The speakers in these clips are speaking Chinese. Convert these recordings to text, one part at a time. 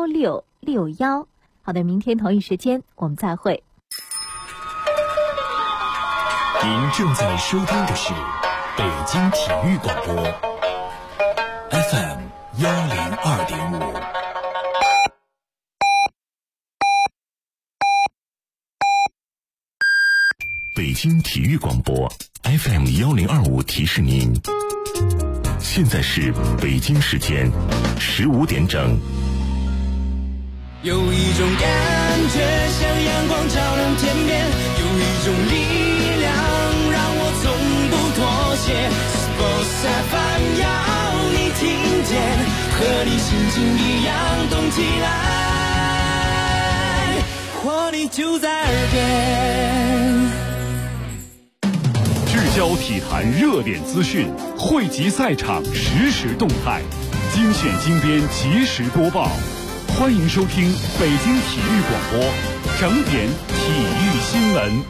1661。好的，明天同一时间我们再会。 您正在收听的是北京体育广播 FM 102.5。北京体育广播 FM 1025提示您，现在是北京时间15点整。 有一种感觉像阳光照亮天边，有一种力量让我从不妥协。Sports FM 要你听见，和你心情一样动起来，活力就在耳边。 聚焦体坛热点资讯，汇集赛场实时动态，精选精编及时播报。欢迎收听北京体育广播整点体育新闻。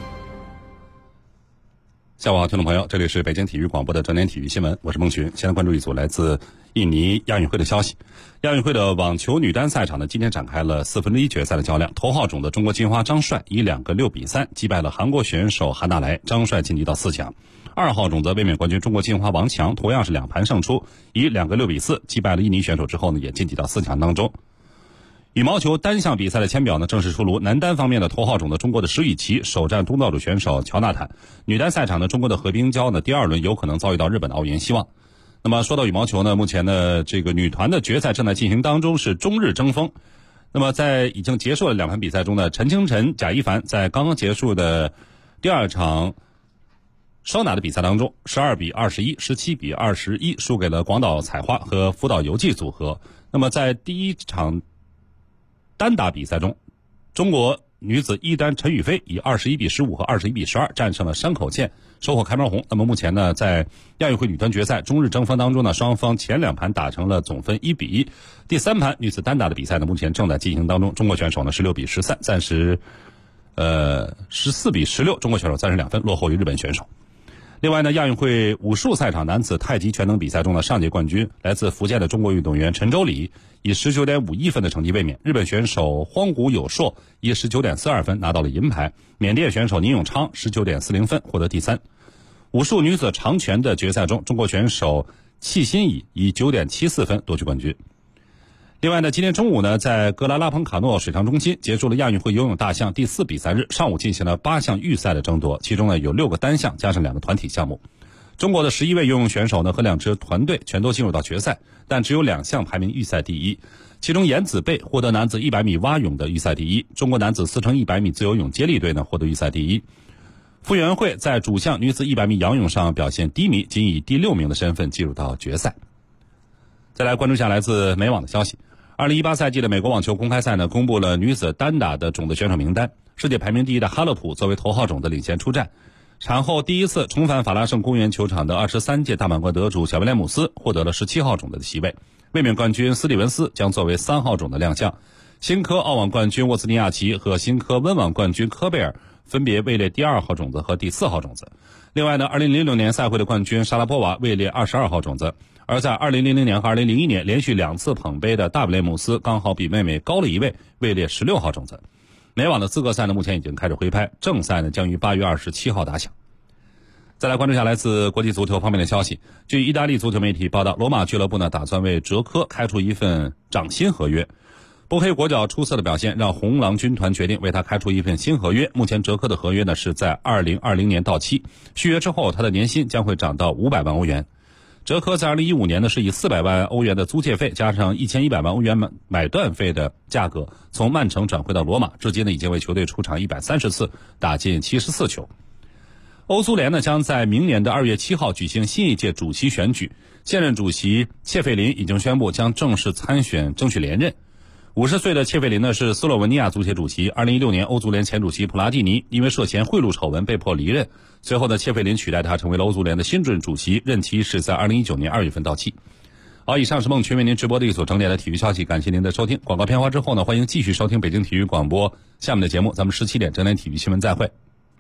下午好，听众朋友，这里是北京体育广播的整点体育新闻，我是孟群。现在关注一组来自印尼亚运会的消息。亚运会的网球女单赛场呢，今天展开了1/4决赛的较量。头号种的中国金花张帅以2个6比3击败了韩国选手韩大来，张帅晋级到4强。2号种的卫冕冠军中国金花王强同样是2盘胜出，以2个6比4击败了印尼选手之后呢，也晋级到4强当中。羽毛球单项比赛的签表呢正式出炉，男单方面的头号种的中国的石宇奇首战东道主选手乔纳坦，女单赛场的中国的何冰娇呢第2轮有可能遭遇到日本的奥原希望。那么说到羽毛球呢，目前的这个女团的决赛正在进行当中，是中日争锋。那么在已经结束了2盘比赛中呢，陈清晨、贾一凡在刚刚结束的第2场双打的比赛当中12比21、17比21输给了广岛采花和福岛游纪组合。那么在第1场单打比赛中，中国女子一单陈雨菲以21比15和21比12战胜了山口茜，收获开门红。那么目前呢，在亚运会女团决赛中日争锋当中呢，双方前2盘打成了总分1比1。第3盘女子单打的比赛呢，目前正在进行当中，中国选手呢16比13，暂时14比16，中国选手暂时2分落后于日本选手。另外呢，亚运会武术赛场男子太极拳等比赛中的上届冠军来自福建的中国运动员陈周礼以 19.51 分的成绩卫冕，日本选手荒谷有硕以 19.42 分拿到了银牌，缅甸选手宁永昌 19.40 分获得第3。武术女子长拳的决赛中，中国选手戚新怡以 9.74 分夺取冠军。另外呢，今天中午呢，在格拉拉彭卡诺水上中心结束了亚运会游泳大项第4比赛日，上午进行了8项预赛的争夺，其中呢有6个单项加上2个团体项目。中国的11位游泳选手呢和2支团队全都进入到决赛，但只有2项排名预赛第一。其中颜子贝获得男子100米蛙泳的预赛第一，中国男子4×100米自由泳接力队呢获得预赛第一。傅园慧在主项女子100米仰泳上表现低迷，仅以第6名的身份进入到决赛。再来关注一下来自美网的消息。2018赛季的美国网球公开赛呢，公布了女子单打的种子选手名单。世界排名第1的哈勒普作为头号种子领衔出战，产后第1次重返法拉盛公园球场的23届大满贯得主小威廉姆斯获得了17号种子的席位。卫冕冠军斯蒂文斯将作为3号种的亮相。新科澳网冠军沃兹尼亚奇和新科温网冠军科贝尔分别位列第2号种子和第4号种子。另外呢，2006年赛会的冠军莎拉波娃位列22号种子。而在2000年和2001年连续2次捧杯的大布雷姆斯刚好比妹妹高了1位，位列16号种子。美网的资格赛呢，目前已经开始挥拍，正赛呢将于8月27号打响。再来关注一下来自国际足球方面的消息。据意大利足球媒体报道，罗马俱乐部呢打算为哲科开出一份涨薪合约。波黑国脚出色的表现让红狼军团决定为他开出一份新合约。目前哲科的合约呢是在2020年到期，续约之后他的年薪将会涨到500万欧元。哲科在2015年呢是以400万欧元的租借费加上1100万欧元买断费的价格从曼城转回到罗马，至今呢已经为球队出场130次，打进74球。欧足联呢将在明年的2月7号举行新一届主席选举，现任主席切费林已经宣布将正式参选争取连任。50岁的切费林呢是斯洛文尼亚足协主席，2016年欧足联前主席普拉蒂尼因为涉嫌贿赂丑闻被迫离任，随后呢切费林取代他成为了欧足联的新任主席，任期是在2019年2月份到期。好，以上是孟群为您直播的一组整点的体育消息，感谢您的收听。广告片花之后呢，欢迎继续收听北京体育广播下面的节目，咱们17点整点体育新闻再会。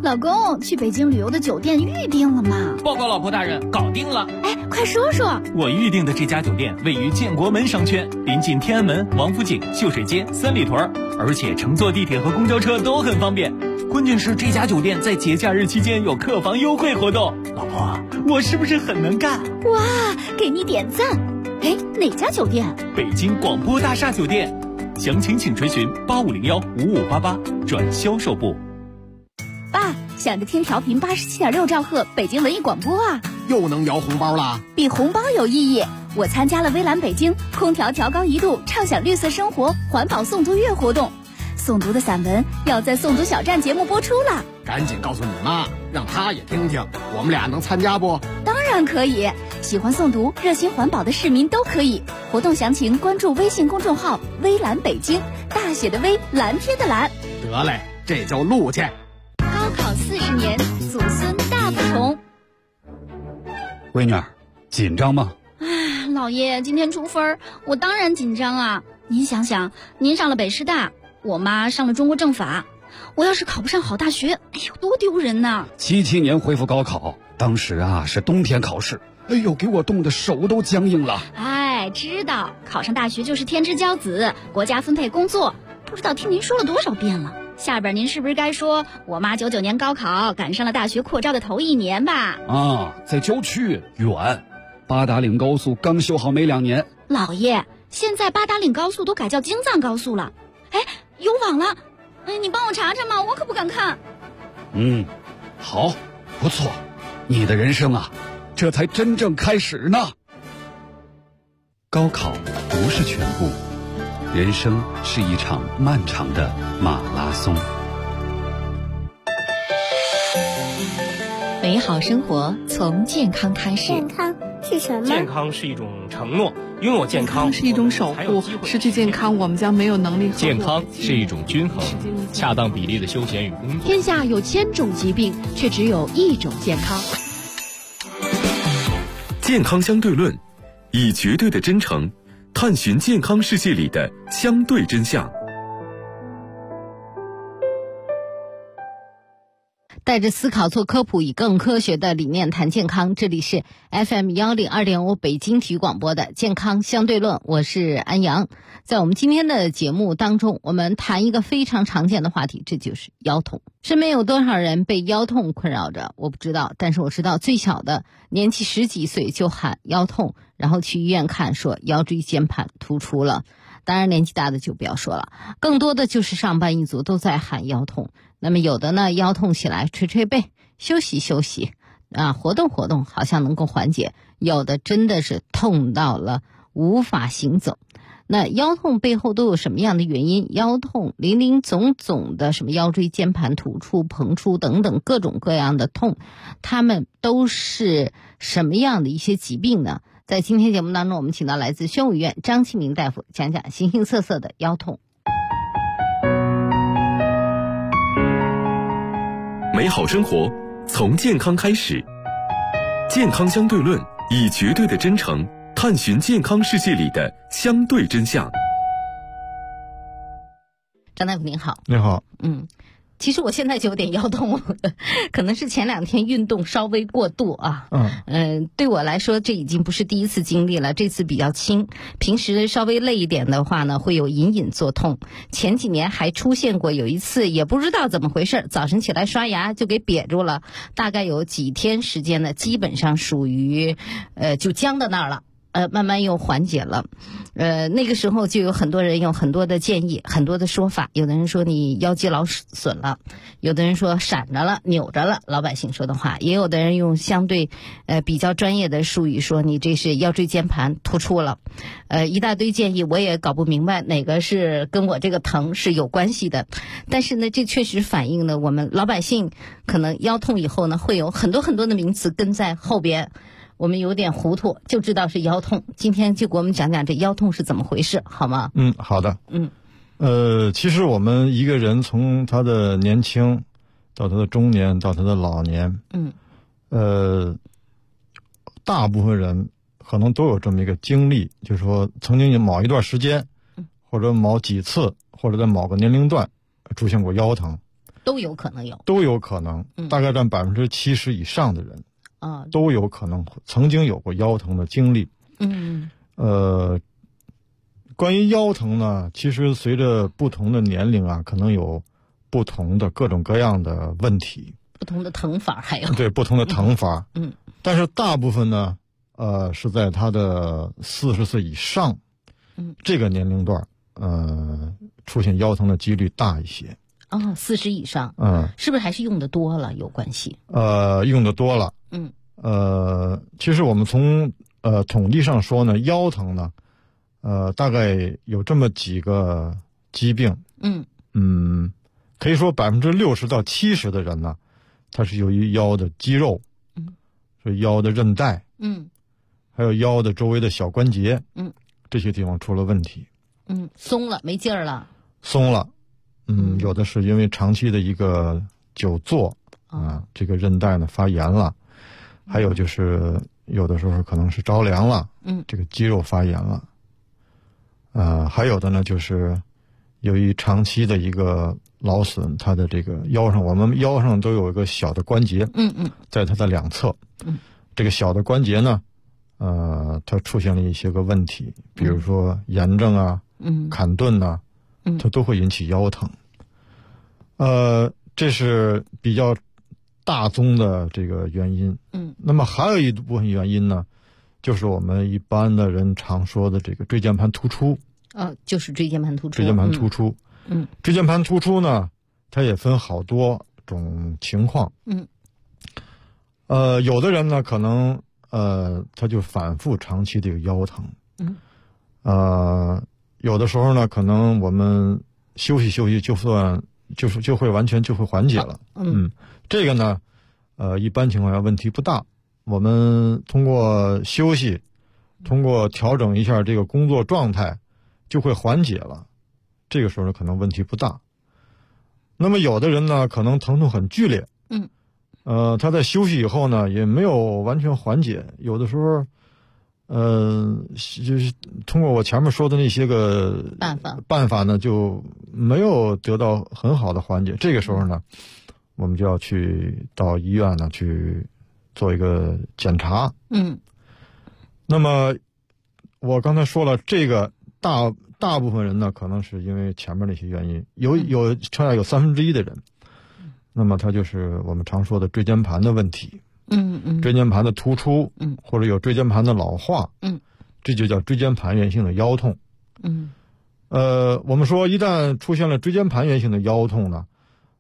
老公，去北京旅游的酒店预定了吗？ 报告老婆大人，搞定了。 哎，快说说。 我预定的这家酒店位于建国门商圈，临近天安门、王府井、秀水街、三里屯，而且乘坐地铁和公交车都很方便。关键是这家酒店在节假日期间有客房优惠活动。老婆，我是不是很能干？ 哇，给你点赞。哎，哪家酒店？ 北京广播大厦酒店。详情请垂询8501-5588转销售部。 爸，想着听调频87.6兆赫北京文艺广播啊， 又能摇红包了？ 比红包有意义。我参加了微蓝北京空调调高1度，畅享绿色生活环保诵读月活动，诵读的散文要在诵读小站节目播出了。 赶紧告诉你妈，让她也听听，我们俩能参加不？ 当然可以，喜欢诵读、热心环保的市民都可以。活动详情关注微信公众号“微蓝北京”，大写的微，蓝天的蓝。 得嘞，这就录去。 高考40年，祖孙大不同。 闺女儿，紧张吗？ 老爷，今天出分，我当然紧张啊。您想想，您上了北师大，我妈上了中国政法，我要是考不上好大学，哎呦，多丢人呐 ！77年恢复高考，当时是冬天考试，哎呦，给我冻得手都僵硬了。 哎，知道考上大学就是天之骄子，国家分配工作，不知道听您说了多少遍了。下边您是不是该说我妈99年高考赶上了大学扩招的头1年吧？ 在郊区远，八达岭高速刚修好没2年。 老爷，现在八达岭高速都改叫京藏高速了。哎，有网了，你帮我查查嘛，我可不敢看。 好，不错，你的人生这才真正开始呢。高考不是全部，人生是一场漫长的马拉松。 美好生活从健康开始。 健康是什么？ 健康是一种承诺，拥有健康是一种守护，失去健康我们将没有能力。 健康是一种均衡，恰当比例的休闲与工作。 天下有1000种疾病，却只有1种健康。 健康相对论，以绝对的真诚探寻健康世界里的相对真相。 带着思考做科普，以更科学的理念谈健康。这里是 FM102.5北京体育广播的健康相对论，我是安阳。在我们今天的节目当中，我们谈一个非常常见的话题，这就是腰痛。身边有多少人被腰痛困扰着？我不知道，但是我知道最小的年纪10几岁就喊腰痛，然后去医院看，说腰椎间盘突出了。当然年纪大的就不要说了，更多的就是上班一族都在喊腰痛。那么有的呢，腰痛起来捶捶背，休息休息活动活动好像能够缓解，有的真的是痛到了无法行走。那腰痛背后都有什么样的原因？腰痛林林总总的什么腰椎间盘突出、膨出等等各种各样的痛，它们都是什么样的一些疾病呢？在今天节目当中，我们请到来自宣武医院张启明大夫讲讲形形色色的腰痛。 美好生活从健康开始，健康相对论，以绝对的真诚探寻健康世界里的相对真相。 张大夫您好。 你好。 其实我现在就有点腰痛，可能是前2天运动稍微过度对我来说这已经不是第一次经历了，这次比较轻。平时稍微累一点的话呢，会有隐隐作痛。前几年还出现过，有一次也不知道怎么回事，早晨起来刷牙就给瘪住了，大概有几天时间呢，基本上属于就僵到那儿了。慢慢又缓解了。那个时候就有很多人有很多的建议，很多的说法。有的人说你腰肌劳损了，有的人说闪着了、扭着了，老百姓说的话。也有的人用相对比较专业的术语说你这是腰椎间盘突出了。一大堆建议，我也搞不明白哪个是跟我这个疼是有关系的。但是呢，这确实反映了我们老百姓可能腰痛以后呢，会有很多很多的名词跟在后边。我们有点糊涂，就知道是腰痛。今天就给我们讲讲这腰痛是怎么回事，好吗？ 好的。其实我们一个人从他的年轻到他的中年到他的老年，大部分人可能都有这么一个经历，就是说曾经有某一段时间，或者某几次，或者在某个年龄段出现过腰疼。 都有可能有， 都有可能，大概占70%以上的人啊，都有可能曾经有过腰疼的经历。关于腰疼呢，其实随着不同的年龄啊，可能有不同的各种各样的问题， 不同的疼法还有对不同的疼法。但是大部分呢，是在他的40岁以上，这个年龄段，出现腰疼的几率大一些。 40以上，是不是还是用的多了有关系？ 用的多了。其实我们从统计上说呢，腰疼呢，大概有这么几个疾病。可以说60%到70%的人呢，他是由于腰的肌肉，所以腰的韧带，还有腰的周围的小关节，这些地方出了问题。 松了，没劲儿了。 松了。有的是因为长期的一个久坐这个韧带呢发炎了，还有就是有的时候可能是着凉了，这个肌肉发炎了，还有的呢就是由于长期的一个劳损，它的这个腰上，我们腰上都有一个小的关节，在它的两侧，这个小的关节呢，它出现了一些个问题，比如说炎症啊，坎顿啊，它都会引起腰疼。这是比较大宗的这个原因。那么还有一部分原因呢，就是我们一般的人常说的这个椎间盘突出。 就是椎间盘突出。 椎间盘突出。椎间盘突出呢，它也分好多种情况。有的人呢，可能他就反复长期的有腰疼。有的时候呢，可能我们休息休息，就会完全就会缓解了。这个呢，一般情况下问题不大。我们通过休息，通过调整一下这个工作状态，就会缓解了。这个时候呢，可能问题不大。那么有的人呢，可能疼痛很剧烈。他在休息以后呢，也没有完全缓解。有的时候，就是通过我前面说的那些个办法呢，就没有得到很好的缓解。这个时候呢，我们就要去到医院呢去做一个检查。那么我刚才说了，这个大部分人呢，可能是因为前面那些原因，有1/3的人，那么它就是我们常说的椎间盘的问题。椎间盘的突出，或者有椎间盘的老化，这就叫椎间盘源性的腰痛。我们说一旦出现了椎间盘源性的腰痛呢，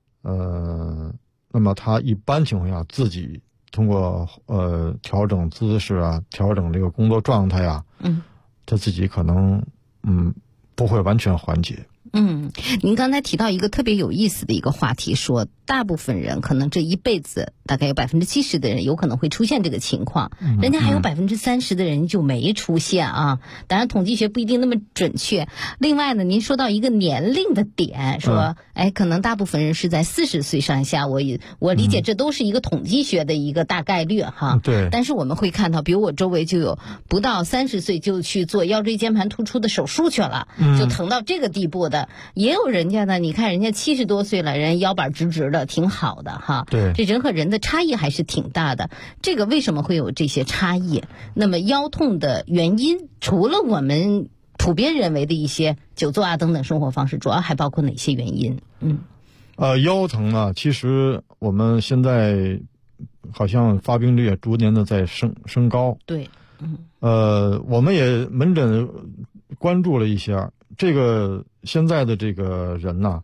那么它一般情况下自己通过调整姿势啊，调整这个工作状态啊，他自己可能不会完全缓解。 您刚才提到一个特别有意思的一个话题，说大部分人可能这一辈子大概有70%的人有可能会出现这个情况，人家还有30%的人就没出现啊。当然统计学不一定那么准确。另外呢，您说到一个年龄的点，说可能大部分人是在40岁上下，我理解这都是一个统计学的一个大概率哈。 对。 但是我们会看到，比如我周围就有不到30岁就去做腰椎间盘突出的手术去了，就疼到这个地步的。也有人家呢，你看人家70多岁了，人腰板直直的，挺好的哈。 对， 这人和人的差异还是挺大的。这个为什么会有这些差异？那么腰痛的原因，除了我们普遍认为的一些久坐啊等等生活方式，主要还包括哪些原因？ 腰疼呢，其实我们现在好像发病率也逐年的在升高。 对， 我们也门诊关注了一下。这个现在的这个人呢，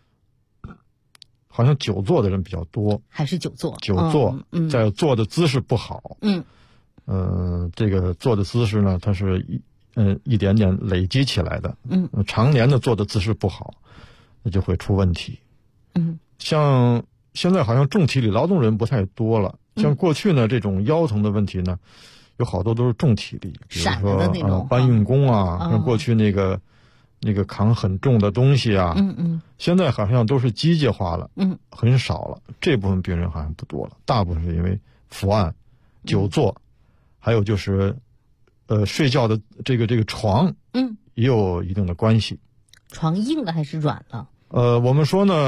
好像久坐的人比较多， 还是久坐？ 在坐的姿势不好。这个坐的姿势呢，它是一点点累积起来的。常年的坐的姿势不好，那就会出问题。像现在好像重体力劳动人不太多了，像过去呢，这种腰疼的问题呢，有好多都是重体力，比如说搬运工啊，像过去那个扛很重的东西啊，现在好像都是机械化了，很少了。这部分病人好像不多了，大部分是因为伏案、久坐，还有就是睡觉的这个床，也有一定的关系。 床硬了还是软了？ 我们说呢，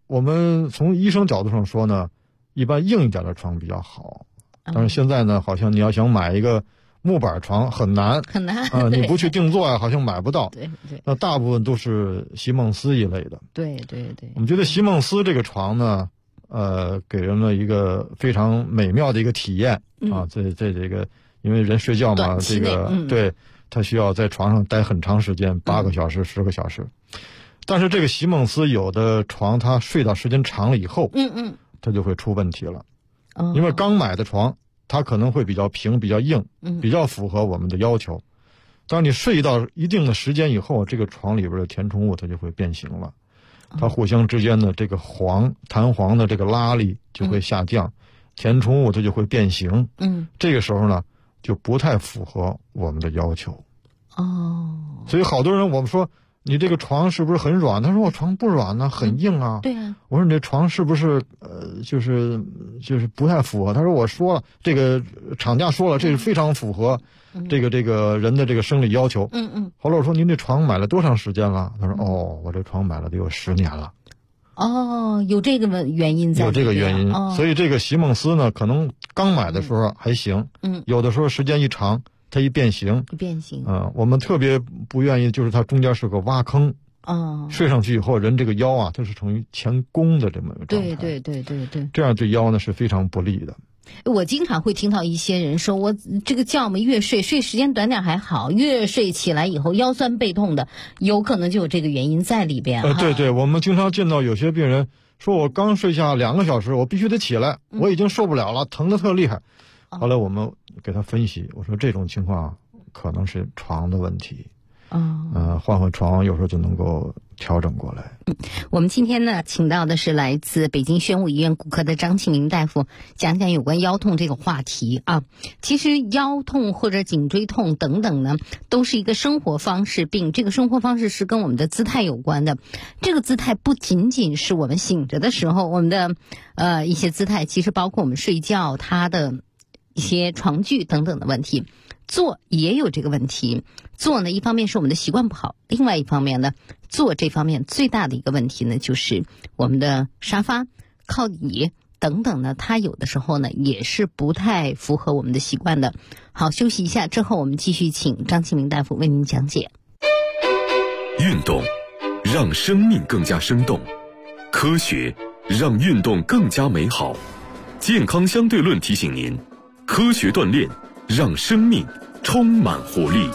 我们从医生角度上说呢，一般硬一点的床比较好。但是现在呢，好像你要想买一个木板床很难你不去定做好像买不到。 对。 那大部分都是席梦思一类的。 对。 我们觉得席梦思这个床呢，给人了一个非常美妙的一个体验在这个，因为人睡觉嘛，这个对他需要在床上待很长时间，8个小时、10个小时。但是这个席梦思有的床，他睡到时间长了以后，他就会出问题了。因为刚买的床，它可能会比较平、比较硬，比较符合我们的要求。当你睡到一定的时间以后，这个床里边的填充物它就会变形了，它互相之间的这个弹簧的这个拉力就会下降，填充物它就会变形。这个时候呢，就不太符合我们的要求。所以好多人我们说，你这个床是不是很软？他说我床不软呢，很硬啊。 对啊。 我说你这床是不是就是不太符合？他说我说了，这个厂家说了，这是非常符合这个人的这个生理要求。后来我说您这床买了多长时间了？他说我这床买了得有10年了。 有这个原因在。 有这个原因。所以这个席梦思呢，可能刚买的时候还行，有的时候时间一长，它一变形，我们特别不愿意，就是它中间是个挖坑，睡上去以后，人这个腰啊，它是呈前弓的这么一个状态。 对， 这样对腰呢是非常不利的。 我经常会听到一些人说，我这个觉嘛越睡时间短点还好，越睡起来以后腰酸背痛的，有可能就有这个原因在里边。 对，我们经常见到有些病人说，我刚睡下2个小时，我必须得起来，我已经受不了了，疼得特厉害。后来我们给他分析，我说这种情况可能是床的问题，换床有时候就能够调整过来。 我们今天呢，请到的是来自北京宣武医院骨科的张庆明大夫，讲讲有关腰痛这个话题啊。其实腰痛或者颈椎痛等等呢，都是一个生活方式病，这个生活方式是跟我们的姿态有关的。这个姿态不仅仅是我们醒着的时候，我们的一些姿态，其实包括我们睡觉它的一些床具等等的问题。坐也有这个问题，坐呢一方面是我们的习惯不好，另外一方面呢，坐这方面最大的一个问题呢，就是我们的沙发、靠椅等等呢，它有的时候呢也是不太符合我们的习惯的。好，休息一下之后，我们继续请张庆明大夫为您讲解。 运动让生命更加生动，科学让运动更加美好。健康相对论提醒您，科学锻炼让生命充满活力。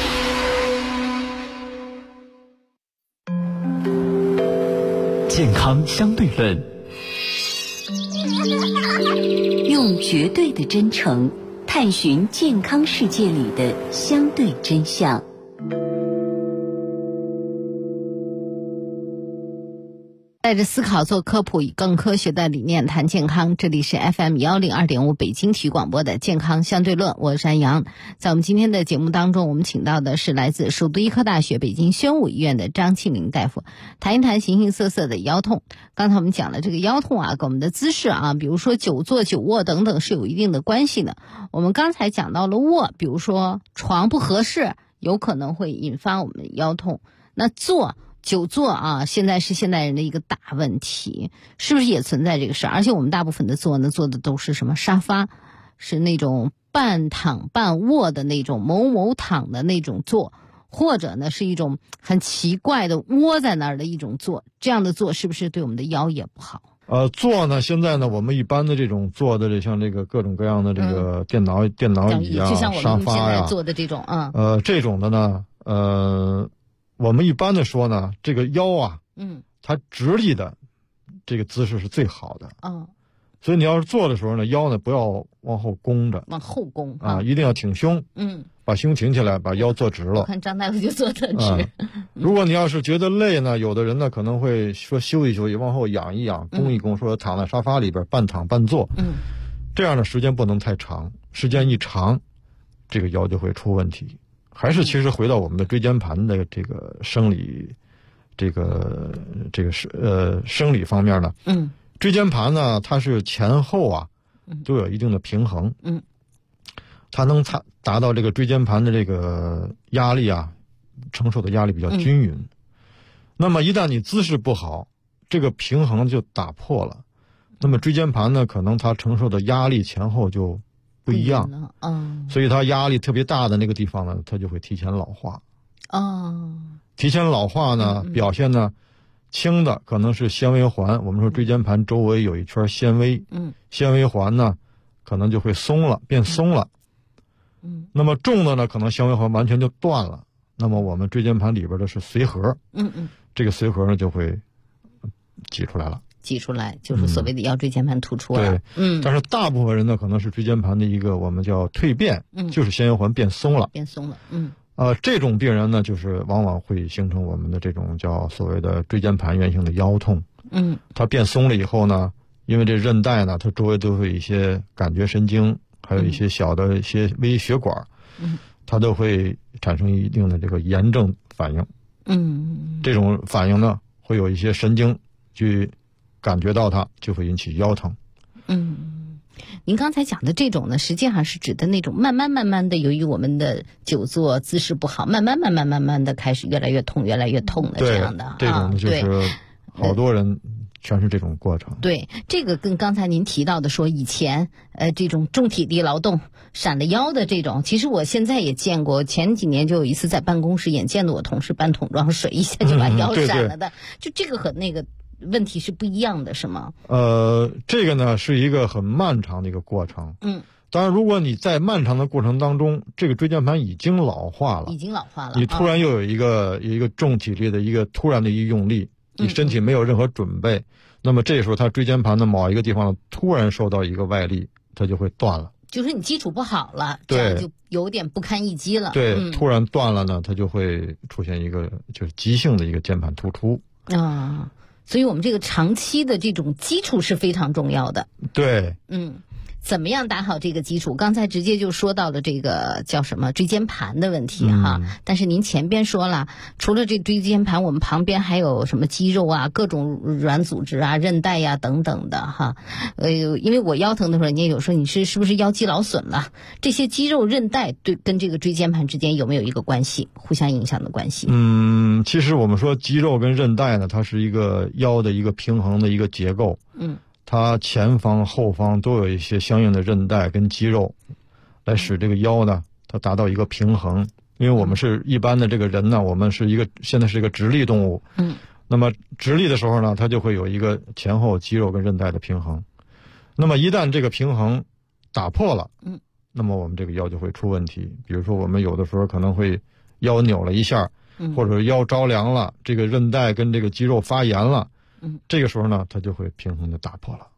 健康相对论， 用绝对的真诚探寻健康世界里的相对真相。 带着思考做科普，以更科学的理念谈健康。这里是 FM102.5 北京体育广播的健康相对论，我是安阳。在我们今天的节目当中，我们请到的是来自首都医科大学北京宣武医院的张庆明大夫，谈一谈形形色色的腰痛。刚才我们讲了这个腰痛啊，跟我们的姿势啊，比如说久坐、久卧等等是有一定的关系的。我们刚才讲到了卧，比如说床不合适，有可能会引发我们腰痛。那久坐啊，现在是现代人的一个大问题，是不是也存在这个事？而且我们大部分的坐呢，坐的都是什么沙发，是那种半躺半卧的那种某某躺的那种坐，或者呢是一种很奇怪的窝在那儿的一种坐，这样的坐是不是对我们的腰也不好？ 坐呢，现在呢，我们一般的这种坐的，像这个各种各样的这个电脑椅啊， 就像我们现在坐的这种这种的呢，我们一般的说呢，这个腰啊，它直立的这个姿势是最好的。所以你要是坐的时候呢，腰呢不要往后弓着， 往后弓一定要挺胸，把胸挺起来，把腰坐直了。 我看张大夫就坐得直。 如果你要是觉得累呢，有的人呢可能会说休息休息，往后仰一仰，弓一弓，说躺在沙发里边半躺半坐。这样的时间不能太长，时间一长，这个腰就会出问题。还是其实回到我们的椎间盘的这个生理，生理方面呢，椎间盘呢，它是前后啊都有一定的平衡，它能达到这个椎间盘的这个压力啊，承受的压力比较均匀。那么一旦你姿势不好， 这个平衡就打破了。那么椎间盘呢，可能它承受的压力前后就不一样，所以它压力特别大的那个地方呢，它就会提前老化。提前老化呢，表现呢，轻的可能是纤维环，我们说椎间盘周围有一圈纤维，纤维环呢，可能就会松了，变松了。那么重的呢，可能纤维环完全就断了。那么我们椎间盘里边的是髓核，这个髓核呢就会挤出来了。 挤出来就是所谓的腰椎间盘突出了。 对，但是大部分人呢，可能是椎间盘的一个我们叫蜕变，就是纤维环变松了。这种病人呢，就是往往会形成我们的这种叫所谓的椎间盘源性的腰痛。它变松了以后呢，因为这韧带呢，它周围都会有一些感觉神经，还有一些小的一些微血管，它都会产生一定的这个炎症反应。这种反应呢，会有一些神经去感觉到它，就会引起腰疼。 您刚才讲的这种呢，实际上是指的那种慢慢的，由于我们的久坐姿势不好，慢慢的开始越来越痛的这样的。 这种就是好多人全是这种过程。 对，这个跟刚才您提到的说以前这种重体力劳动闪了腰的这种，其实我现在也见过，前几年就有一次在办公室眼见的我同事搬桶装水一下就把腰闪了的。就这个和那个问题是不一样的，是吗？ 这个呢是一个很漫长的一个过程。当然如果你在漫长的过程当中，这个椎间盘已经老化了，你突然又有一个重体力的一个突然的一个用力，你身体没有任何准备，那么这时候它椎间盘的某一个地方突然受到一个外力，它就会断了。 就是你基础不好了，这样就有点不堪一击了。 对，突然断了呢，它就会出现一个就是急性的一个间盘突出。 所以我们这个长期的这种基础是非常重要的。 对， 怎么样打好这个基础？刚才直接就说到了这个叫什么椎间盘的问题哈。但是您前边说了，除了这椎间盘，我们旁边还有什么肌肉啊、各种软组织啊、韧带呀等等的哈。因为我腰疼的时候，你也有说你是不是腰肌劳损了？这些肌肉韧带对跟这个椎间盘之间有没有一个关系，互相影响的关系？ 其实我们说肌肉跟韧带呢，它是一个腰的一个平衡的一个结构。它前方后方都有一些相应的韧带跟肌肉，来使这个腰呢，它达到一个平衡。因为我们是一般的这个人呢，我们现在是一个直立动物。那么直立的时候呢，它就会有一个前后肌肉跟韧带的平衡。那么一旦这个平衡打破了，那么我们这个腰就会出问题。比如说我们有的时候可能会腰扭了一下，或者腰着凉了，这个韧带跟这个肌肉发炎了。这个时候呢，它就会平衡就打破了。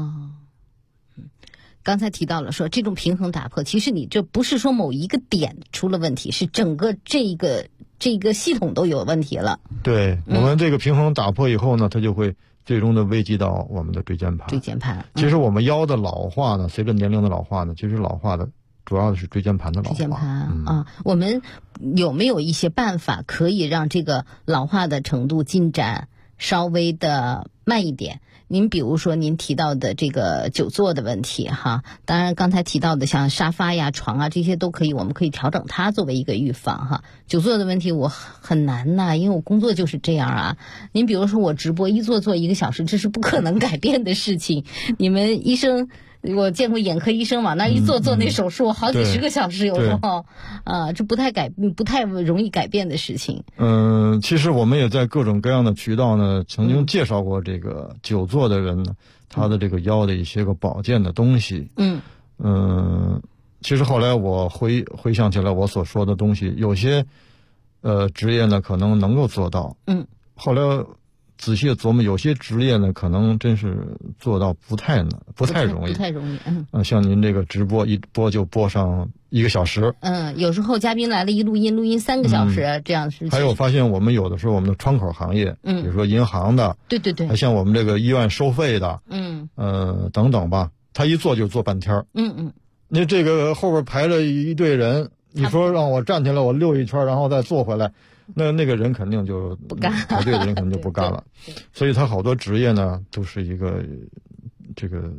刚才提到了说这种平衡打破，其实你这不是说某一个点出了问题，是整个这个系统都有问题了。 对，我们这个平衡打破以后呢，它就会最终的危及到我们的椎间盘。其实我们腰的老化呢，随着年龄的老化呢，其实老化的主要的是椎间盘的老化。 椎间盘我们有没有一些办法可以让这个老化的程度进展稍微的慢一点？您比如说您提到的这个久坐的问题哈，当然刚才提到的像沙发呀、床啊这些都可以，我们可以调整它作为一个预防哈。久坐的问题我很难呐，因为我工作就是这样啊。您比如说我直播一坐1个小时，这是不可能改变的事情。你们医生，我见过眼科医生往那一坐那手术好几十个小时，有时候这不太容易改变的事情。 其实我们也在各种各样的渠道呢，曾经介绍过这个久坐的人呢，他的这个腰的一些个保健的东西。其实后来我回想起来我所说的东西，有些职业呢可能能够做到。后来仔细的琢磨，有些职业呢，可能真是做到不太容易。像您这个直播一播就播上1个小时。 有时候嘉宾来了，一录音3个小时，这样是。 还有发现我们有的时候我们的窗口行业，比如说银行的， 对， 还像我们这个医院收费的，等等吧，他一坐就坐半天。那这个后边排着一队人，你说让我站起来，我溜一圈，然后再坐回来。那个人肯定就不干， 排队的人肯定就不干了。所以他好多职业呢，都是一个这个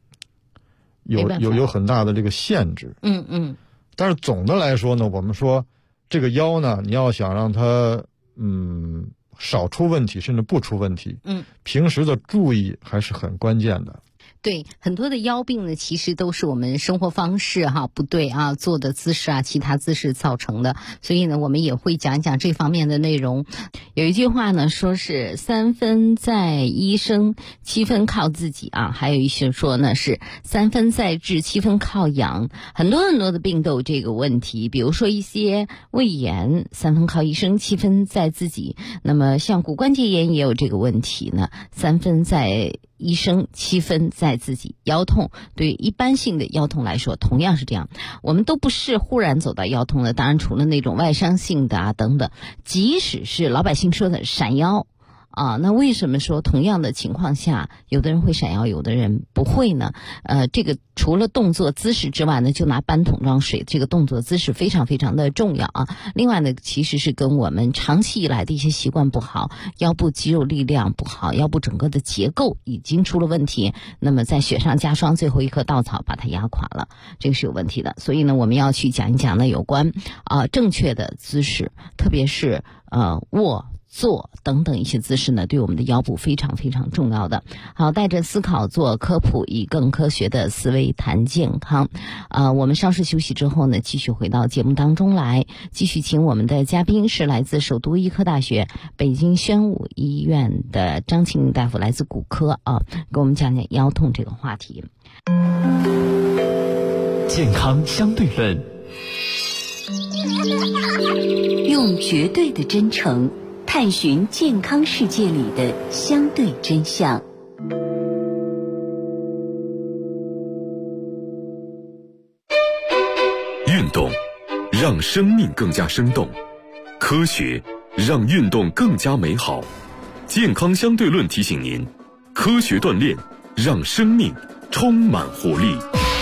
有很大的这个限制。但是总的来说呢，我们说这个腰呢，你要想让它少出问题，甚至不出问题。平时的注意还是很关键的。 对，很多的腰病呢，其实都是我们生活方式不对啊，坐的姿势其他姿势造成的。所以呢，我们也会讲一讲这方面的内容。有一句话呢，说是3分在医生，7分靠自己还有一些说呢是3分在治，7分靠养。很多的病都有这个问题，比如说一些胃炎，3分靠医生，7分在自己。那么像骨关节炎也有这个问题呢，3分在医生，7分在自己。腰痛对一般性的腰痛来说同样是这样，我们都不是忽然走到腰痛的，当然除了那种外伤性的等等，即使是老百姓说的闪腰那为什么说同样的情况下有的人会闪腰，有的人不会呢？这个除了动作姿势之外呢，就拿半桶装水，这个动作姿势非常非常的重要另外呢，其实是跟我们长期以来的一些习惯不好，腰部肌肉力量不好，腰部整个的结构已经出了问题，那么在雪上加霜，最后一棵稻草把它压垮了，这个是有问题的。所以呢，我们要去讲一讲呢有关正确的姿势，特别是卧坐等等一些姿势呢，对我们的腰部非常非常重要的。好，带着思考做科普，以更科学的思维谈健康。我们稍事休息之后呢，继续回到节目当中来，继续请我们的嘉宾是来自首都医科大学北京宣武医院的张庆大夫，来自骨科给我们讲讲腰痛这个话题。 健康相对论， 用绝对的真诚探寻健康世界里的相对真相。 运动让生命更加生动，科学让运动更加美好。健康相对论提醒您，科学锻炼让生命充满活力。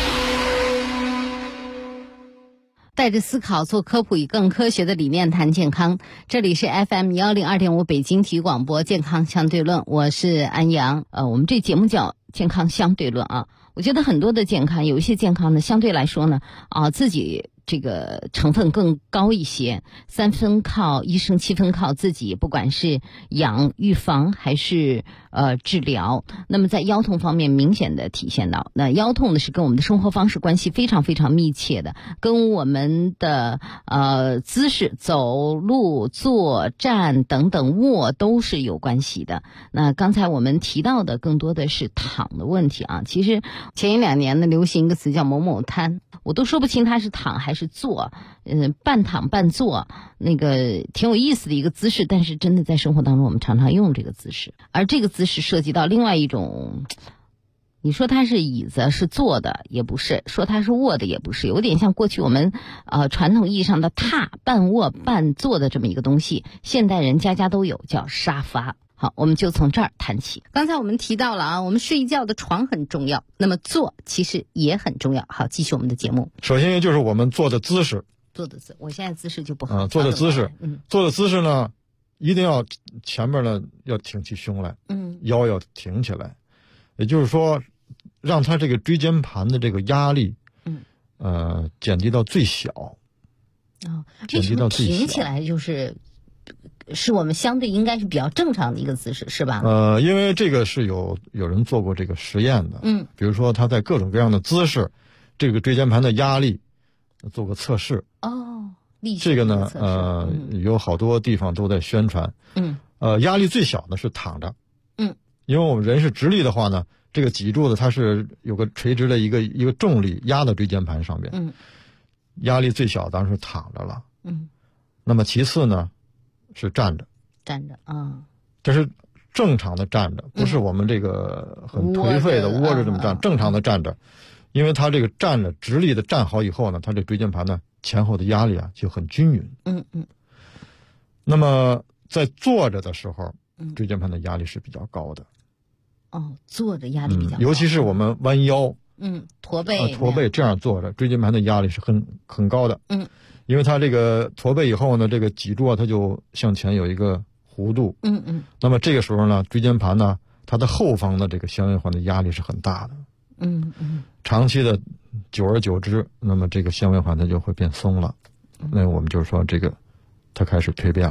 带着思考做科普，以更科学的理念谈健康。这里是 FM102.5 北京体育广播健康相对论，我是安阳。我们这节目叫健康相对论我觉得很多的健康，有一些健康呢，相对来说呢自己这个成分更高一些，3分靠医生，7分靠自己，不管是养预防还是治疗。那么在腰痛方面明显的体现到，那腰痛呢是跟我们的生活方式关系非常非常密切的，跟我们的姿势走路坐站等等卧都是有关系的。那刚才我们提到的更多的是躺的问题其实前1-2年呢流行一个词叫某某瘫，我都说不清它是躺还是坐，半躺半坐，那个挺有意思的一个姿势，但是真的在生活当中我们常常用这个姿势，而这个姿势涉及到另外一种，你说它是椅子是坐的也不是，说它是卧的也不是，有点像过去我们传统意义上的榻，半卧半坐的这么一个东西，现代人家家都有，叫沙发。好，我们就从这儿谈起。刚才我们提到了我们睡觉的床很重要，那么坐其实也很重要。好，继续我们的节目。 首先就是我们坐的姿势。 我现在姿势就不好。 坐的姿势，坐的姿势呢，一定要前面呢要挺起胸来，腰要挺起来，也就是说，让它这个椎间盘的这个压力，减低到最小。减低到最小。 挺起来是我们相对应该是比较正常的一个姿势，是吧？ 因为这个是有人做过这个实验的，比如说他在各种各样的姿势，这个椎间盘的压力做过测试。这个呢，有好多地方都在宣传。压力最小的是躺着。因为我们人是直立的话呢，这个脊柱的它是有个垂直的一个重力压到椎间盘上面。压力最小当然是躺着了。那么其次呢？是站着这是正常的站着，不是我们这个很颓废的窝着这么站，正常的站着。因为它这个站着直立的站好以后呢，它这椎间盘呢前后的压力就很均匀。那么在坐着的时候，椎间盘的压力是比较高的。 坐着压力比较高， 尤其是我们弯腰， 驼背这样坐着，椎间盘的压力是很高的。因为它这个驼背以后呢，这个脊柱它就向前有一个弧度。那么这个时候呢，椎间盘呢，它的后方的这个纤维环的压力是很大的。长期的久而久之，那么这个纤维环它就会变松了。那我们就是说这个它开始蜕变了。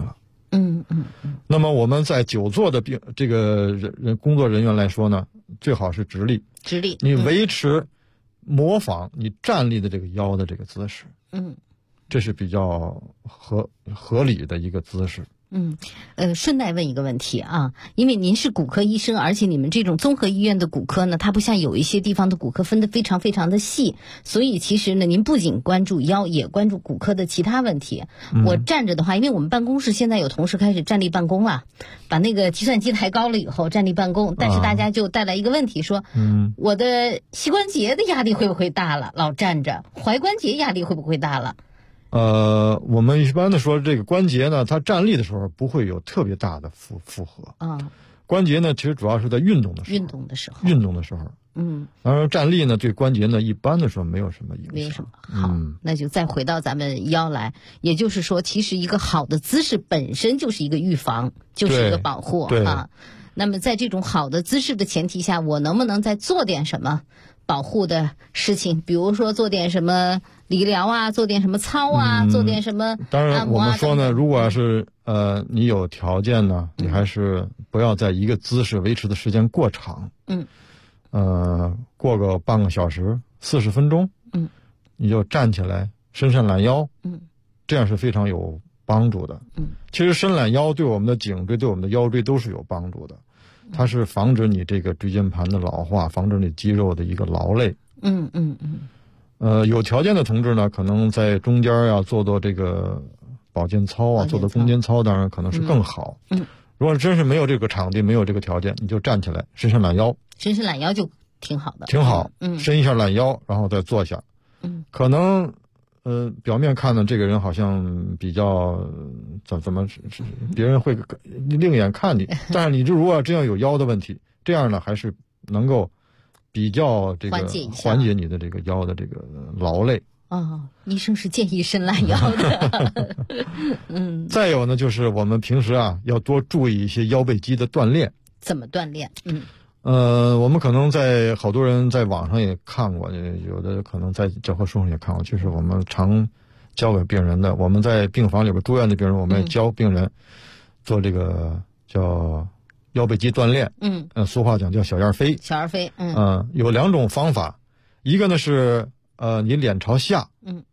那么我们在久坐的这个工作人员来说呢，最好是直立。 直立， 你维持模仿你站立的这个腰的这个姿势。这是比较合理的一个姿势。 顺带问一个问题啊，因为您是骨科医生，而且你们这种综合医院的骨科呢，它不像有一些地方的骨科分得非常非常的细，所以其实呢，您不仅关注腰，也关注骨科的其他问题。我站着的话，因为我们办公室现在有同事开始站立办公了，把那个计算机抬高了以后站立办公，但是大家就带来一个问题说，我的膝关节的压力会不会大了？老站着，踝关节压力会不会大了？ 我们一般的说，这个关节呢，它站立的时候不会有特别大的负荷。关节呢，其实主要是在运动的时候。当然站立呢，对关节呢，一般的说没有什么影响。 没有什么。好，那就再回到咱们腰来，也就是说，其实一个好的姿势本身就是一个预防，就是一个保护啊。那么在这种好的姿势的前提下，我能不能再做点什么保护的事情？比如说做点什么理疗啊，做点什么操啊，做点什么当然我们说呢，如果要是你有条件呢，你还是不要在一个姿势维持的时间过长。过个半个小时40分钟，你就站起来伸伸懒腰，这样是非常有帮助的。其实伸懒腰对我们的颈椎对我们的腰椎都是有帮助的，它是防止你这个椎间盘的老化，防止你肌肉的一个劳累。有条件的同志呢，可能在中间呀做这个保健操啊，做弓肩操，当然可能是更好。如果真是没有这个场地，没有这个条件，你就站起来伸伸懒腰， 伸伸懒腰就挺好的， 挺好。伸一下懒腰，然后再坐下。可能表面看呢，这个人好像比较怎么别人会另眼看你，但是你如果真要有腰的问题，这样呢还是能够比较这个缓解你的这个腰的这个劳累。 医生是建议伸懒腰的。 再有呢，就是我们平时啊要多注意一些腰背肌的锻炼。 怎么锻炼？ 我们可能好多人在网上也看过，有的可能在教科书上也看过，就是我们常教给病人的。我们在病房里边住院的病人，我们也教病人做这个叫腰背肌锻炼。俗话讲叫小燕飞。 小燕飞。 有2种方法，一个呢是你脸朝下，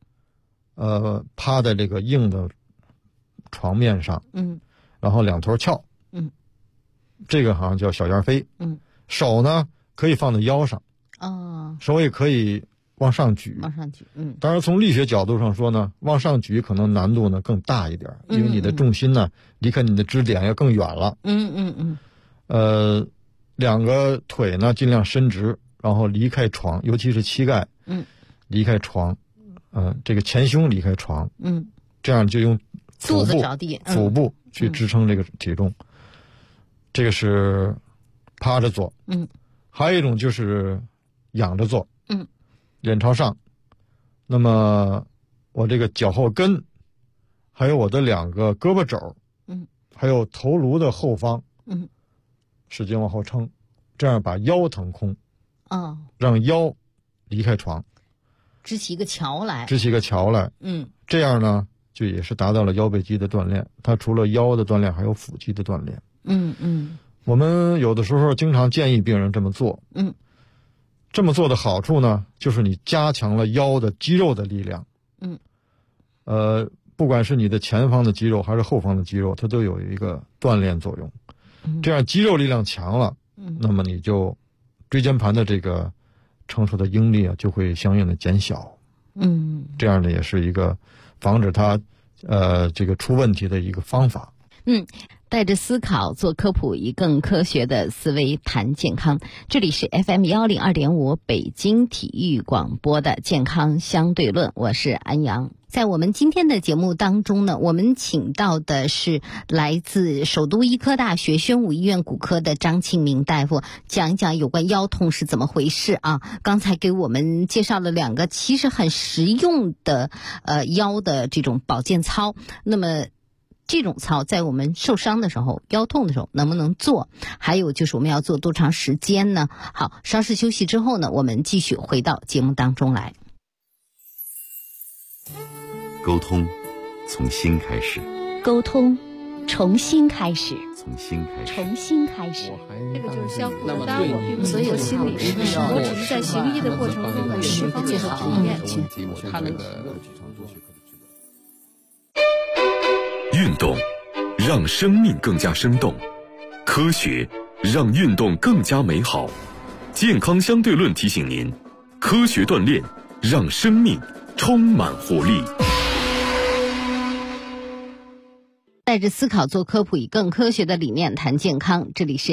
趴在这个硬的床面上，然后2头翘，这个好像叫小燕飞。手呢可以放在腰上，手也可以往上举。当然从力学角度上说呢，往上举可能难度呢更大一点，因为你的重心呢离开你的支点要更远了。2个腿呢尽量伸直，然后离开床，尤其是膝盖，离开床，这个前胸离开床，这样就用肚子着地， 腹部去支撑这个体重。这个是趴着做。还有一种就是仰着做，脸朝上。那么我这个脚后跟，还有我的2个胳膊肘，还有头颅的后方，使劲往后撑，这样把腰腾空，让腰离开床， 支起一个桥来。 这样呢就也是达到了腰背肌的锻炼。它除了腰的锻炼，还有腹肌的锻炼。我们有的时候经常建议病人这么做。这么做的好处呢，就是你加强了腰的肌肉的力量。不管是你的前方的肌肉还是后方的肌肉，它都有一个锻炼作用。这样肌肉力量强了，那么你就椎间盘的这个承受的应力啊就会相应的减小。这样呢也是一个防止它这个出问题的一个方法。 带着思考做科普，以更科学的思维谈健康。这里是 FM102.5 北京体育广播的健康相对论，我是安阳。在我们今天的节目当中呢，我们请到的是来自首都医科大学宣武医院骨科的张庆明大夫，讲一讲有关腰痛是怎么回事啊。刚才给我们介绍了2个其实很实用的腰的这种保健操。那么这种操在我们受伤的时候，腰痛的时候能不能做？还有就是我们要做多长时间呢？好，稍事休息之后呢，我们继续回到节目当中来。 沟通从心开始， 沟通重新开始， 重新开始， 重新开始。 这个就是相互的搭我，并不所有心理师，我只是在行医的过程中的释放最好体验。 他那个运动让生命更加生动，科学让运动更加美好。健康相对论提醒您，科学锻炼让生命充满活力。 带着思考做科普，以更科学的理念谈健康。这里是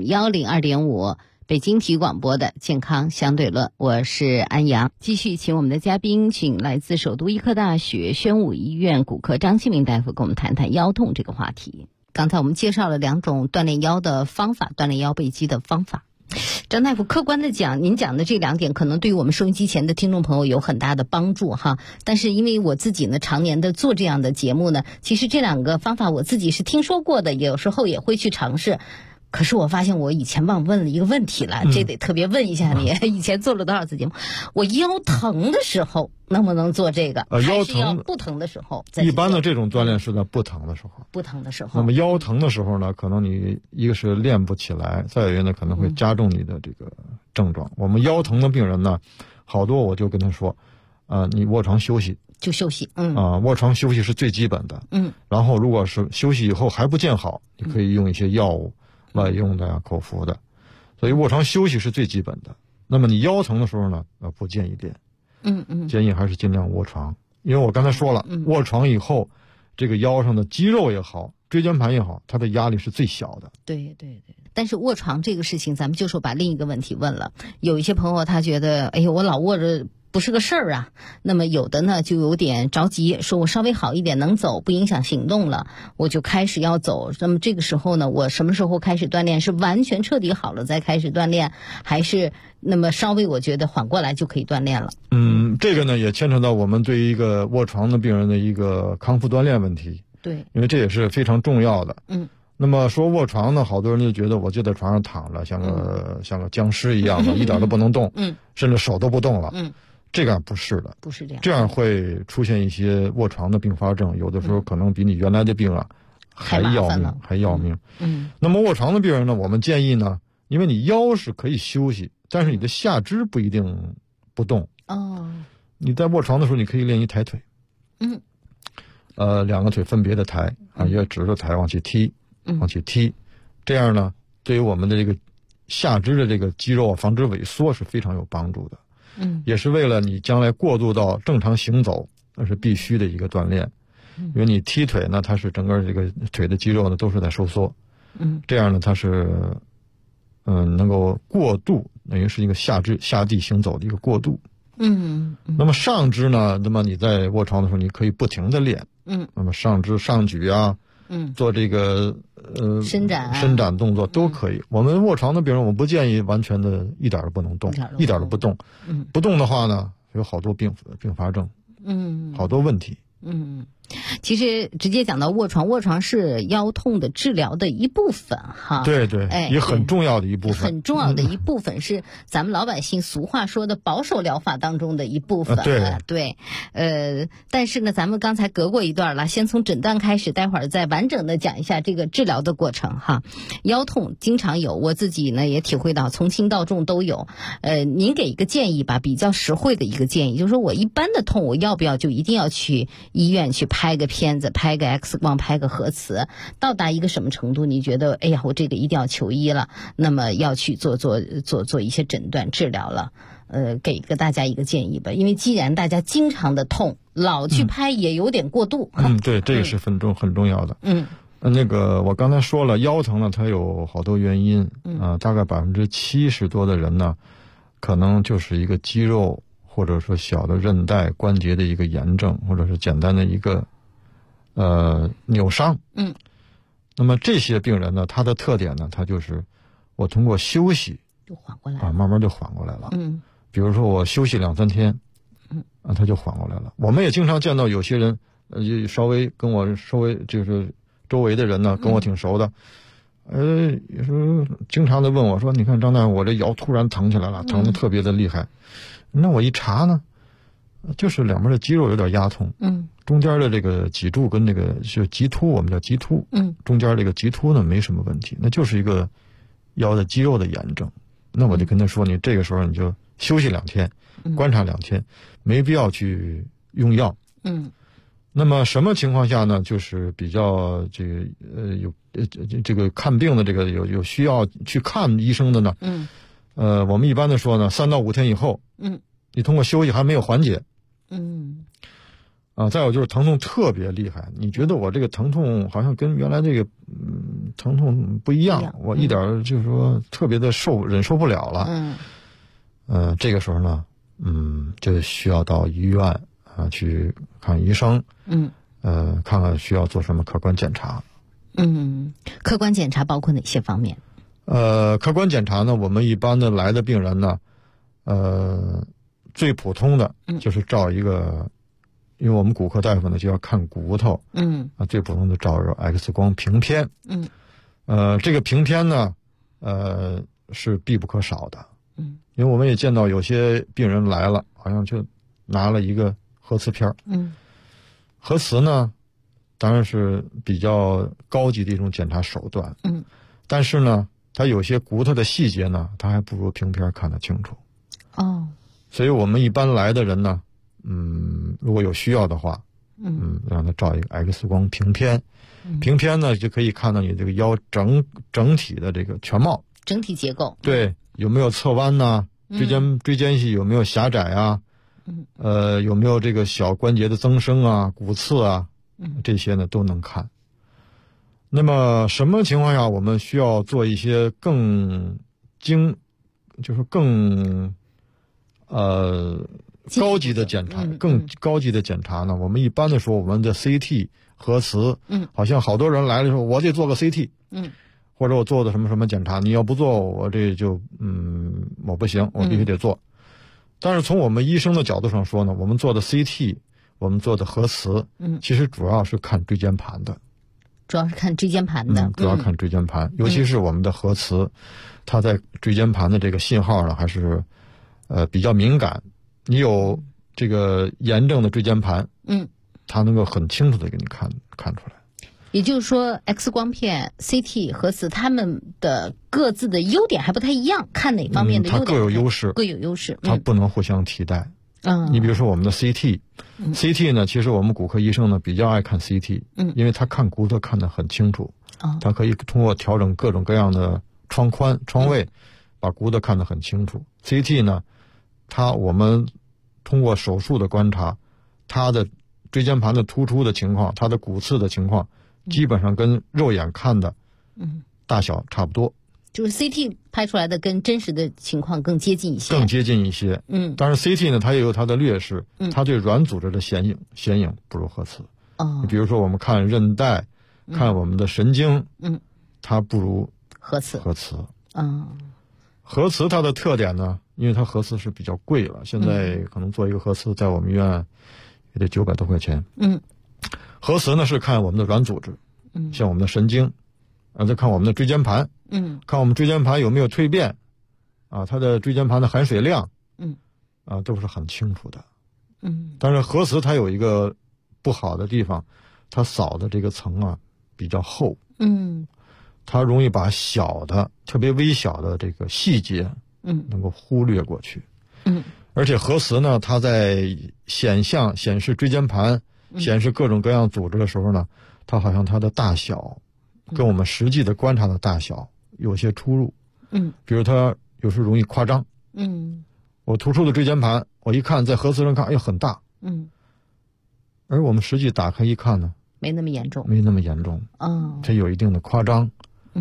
FM102.5北京体育广播的健康相对论，我是安阳。继续请我们的嘉宾，请来自首都医科大学宣武医院骨科张庆明大夫跟我们谈谈腰痛这个话题。刚才我们介绍了2种锻炼腰的方法，锻炼腰背肌的方法。张大夫，客观的讲，您讲的这2点可能对于我们收音机前的听众朋友有很大的帮助哈。但是因为我自己呢常年的做这样的节目呢，其实这2个方法我自己是听说过的，有时候也会去尝试。可是我发现我以前忘问了一个问题了，这得特别问一下你，以前做了多少次节目？我腰疼的时候能不能做这个？ 腰疼不疼的时候？ 一般的这种锻炼是在不疼的时候。 不疼的时候。 那么腰疼的时候呢，可能你一个是练不起来，再有一个呢可能会加重你的这个症状。我们腰疼的病人呢，好多我就跟他说，你卧床休息。 就休息， 卧床休息是最基本的。然后如果是休息以后还不见好，你可以用一些药物。外用的呀，口服的，所以卧床休息是最基本的。那么你腰疼的时候呢，不建议练，建议还是尽量卧床，因为我刚才说了，卧床以后，这个腰上的肌肉也好，椎间盘也好，它的压力是最小的。 对。但是卧床这个事情，咱们就说把另一个问题问了。有一些朋友他觉得，哎呦，我老卧着不是个事儿啊。那么有的呢就有点着急，说我稍微好一点能走，不影响行动了，我就开始要走。那么这个时候呢，我什么时候开始锻炼？是完全彻底好了再开始锻炼，还是那么稍微我觉得缓过来就可以锻炼了？ 这个呢也牵扯到我们对于一个卧床的病人的一个康复锻炼问题。 对， 因为这也是非常重要的。那么说卧床呢，好多人就觉得我就在床上躺着，像个僵尸一样的，一点都不能动，甚至手都不动了。这样不是的， 不是这样， 这样会出现一些卧床的并发症，有的时候可能比你原来的病还要命。那么卧床的病人呢，我们建议呢，因为你腰是可以休息，但是你的下肢不一定不动。你在卧床的时候，你可以练一抬腿。2个腿分别的抬一个直着抬往起踢，这样呢，对于我们的这个下肢的这个肌肉防止萎缩是非常有帮助的。也是为了你将来过渡到正常行走，那是必须的一个锻炼。因为你踢腿呢，它是整个这个腿的肌肉呢都是在收缩。这样呢，它是能够过渡，等于是一个下地行走的一个过渡。那么上肢呢，那么你在卧床的时候，你可以不停的练。那么上肢上举啊，做这个伸展动作都可以。我们卧床的病人，我不建议完全的一点都不能动，一点都不动。不动的话呢，有好多并发症，好多问题。 其实直接讲到卧床是腰痛的治疗的一部分哈。 对，也很重要的一部分。 很重要的一部分是咱们老百姓俗话说的保守疗法当中的一部分。对。但是呢，咱们刚才隔过一段了，先从诊断开始，待会儿再完整的讲一下这个治疗的过程哈。腰痛经常有，我自己呢也体会到，从轻到重都有。您给一个建议吧，比较实惠的一个建议，就是说我一般的痛，我要不要就一定要去医院去拍个片子，拍个 X 光，拍个核磁，到达一个什么程度你觉得哎呀我这个一定要求医了，那么要去做一些诊断治疗了。给大家一个建议吧，因为既然大家经常的痛，老去拍也有点过度。 对，这个是很重要的。那个我刚才说了，腰疼呢它有好多原因大概70%多的人呢，可能就是一个肌肉或者说小的韧带关节的一个炎症，或者是简单的一个扭伤。那么这些病人呢，他的特点呢，他就是我通过休息就缓过来了慢慢就缓过来了。比如说我休息2-3天他就缓过来了。我们也经常见到有些人稍微就是周围的人呢跟我挺熟的，有时候经常的问我说，你看张大夫，我这腰突然疼起来了，疼得特别的厉害。那我一查呢， 就是两边的肌肉有点压痛，中间的这个脊柱跟这个是棘突，我们叫棘突，中间这个棘突呢没什么问题，那就是一个腰的肌肉的炎症。那我就跟他说，你这个时候你就休息2天，观察2天，没必要去用药。那么什么情况下呢？就是比较这个有这个看病的这个有需要去看医生的呢。我们一般的说呢，3到5天以后，你通过休息还没有缓解。再有就是疼痛特别厉害，你觉得我这个疼痛好像跟原来这个疼痛不一样，我一点就是说特别的忍受不了了。这个时候呢，就需要到医院去看医生，看看需要做什么客观检查。 客观检查包括哪些方面？ 客观检查呢，我们一般的来的病人呢，最普通的就是照一个，因为我们骨科大夫呢就要看骨头，最普通的照 X 光平片，这个平片呢，是必不可少的，因为我们也见到有些病人来了，好像就拿了一个核磁片，核磁呢，当然是比较高级的一种检查手段，但是呢，它有些骨头的细节呢，它还不如平片看得清楚。所以我们一般来的人呢，如果有需要的话，让他照一个 X 光平片，平片呢就可以看到你这个腰整体的这个全貌， 整体结构， 对，有没有侧弯呐，椎间隙有没有狭窄啊，有没有这个小关节的增生啊、骨刺啊，这些呢都能看。那么什么情况下我们需要做一些就是更高级的检查，更高级的检查呢？我们一般的说，我们的 CT 核磁，好像好多人来了说，我得做个 CT，或者我做的什么什么检查，你要不做，我这就我不行，我必须得做。但是从我们医生的角度上说呢，我们做的 CT， 我们做的核磁，其实主要是看椎间盘的。 主要是看椎间盘的， 主要看椎间盘，尤其是我们的核磁，它在椎间盘的这个信号呢，还是比较敏感。你有这个炎症的椎间盘，它能够很清楚的给你看出来。 也就是说 X 光片、CT 核磁它们的各自的优点还不太一样，看哪方面的优点， 它各有优势，它不能互相替代。你比如说我们的 CT 呢，其实我们骨科医生呢比较爱看 CT，因为他看骨头看得很清楚，他可以通过调整各种各样的窗宽、窗位，把骨头看得很清楚。CT 呢，我们通过手术的观察，它的椎间盘的突出的情况，它的骨刺的情况，基本上跟肉眼看的大小差不多。 就是 CT 拍出来的跟真实的情况更接近一些。 当然 CT 呢，它也有它的劣势，它对软组织的显影不如核磁。你比如说我们看韧带，看我们的神经，它不如核磁。核磁它的特点呢，因为它核磁是比较贵了，现在可能做一个核磁在我们医院也得900多块钱。核磁呢是看我们的软组织，像我们的神经，再看我们的椎间盘。看我们椎间盘有没有蜕变，它的椎间盘的含水量，都是很清楚的。但是核磁它有一个不好的地方，它扫的这个层比较厚，它容易把小的特别微小的这个细节，能够忽略过去。而且核磁呢，它在显示椎间盘、显示各种各样组织的时候呢，它好像它的大小跟我们实际的观察的大小有些出入，比如它有时容易夸张，我突出的椎间盘，我一看在核磁上看，很大，而我们实际打开一看呢， 没那么严重， 它有一定的夸张，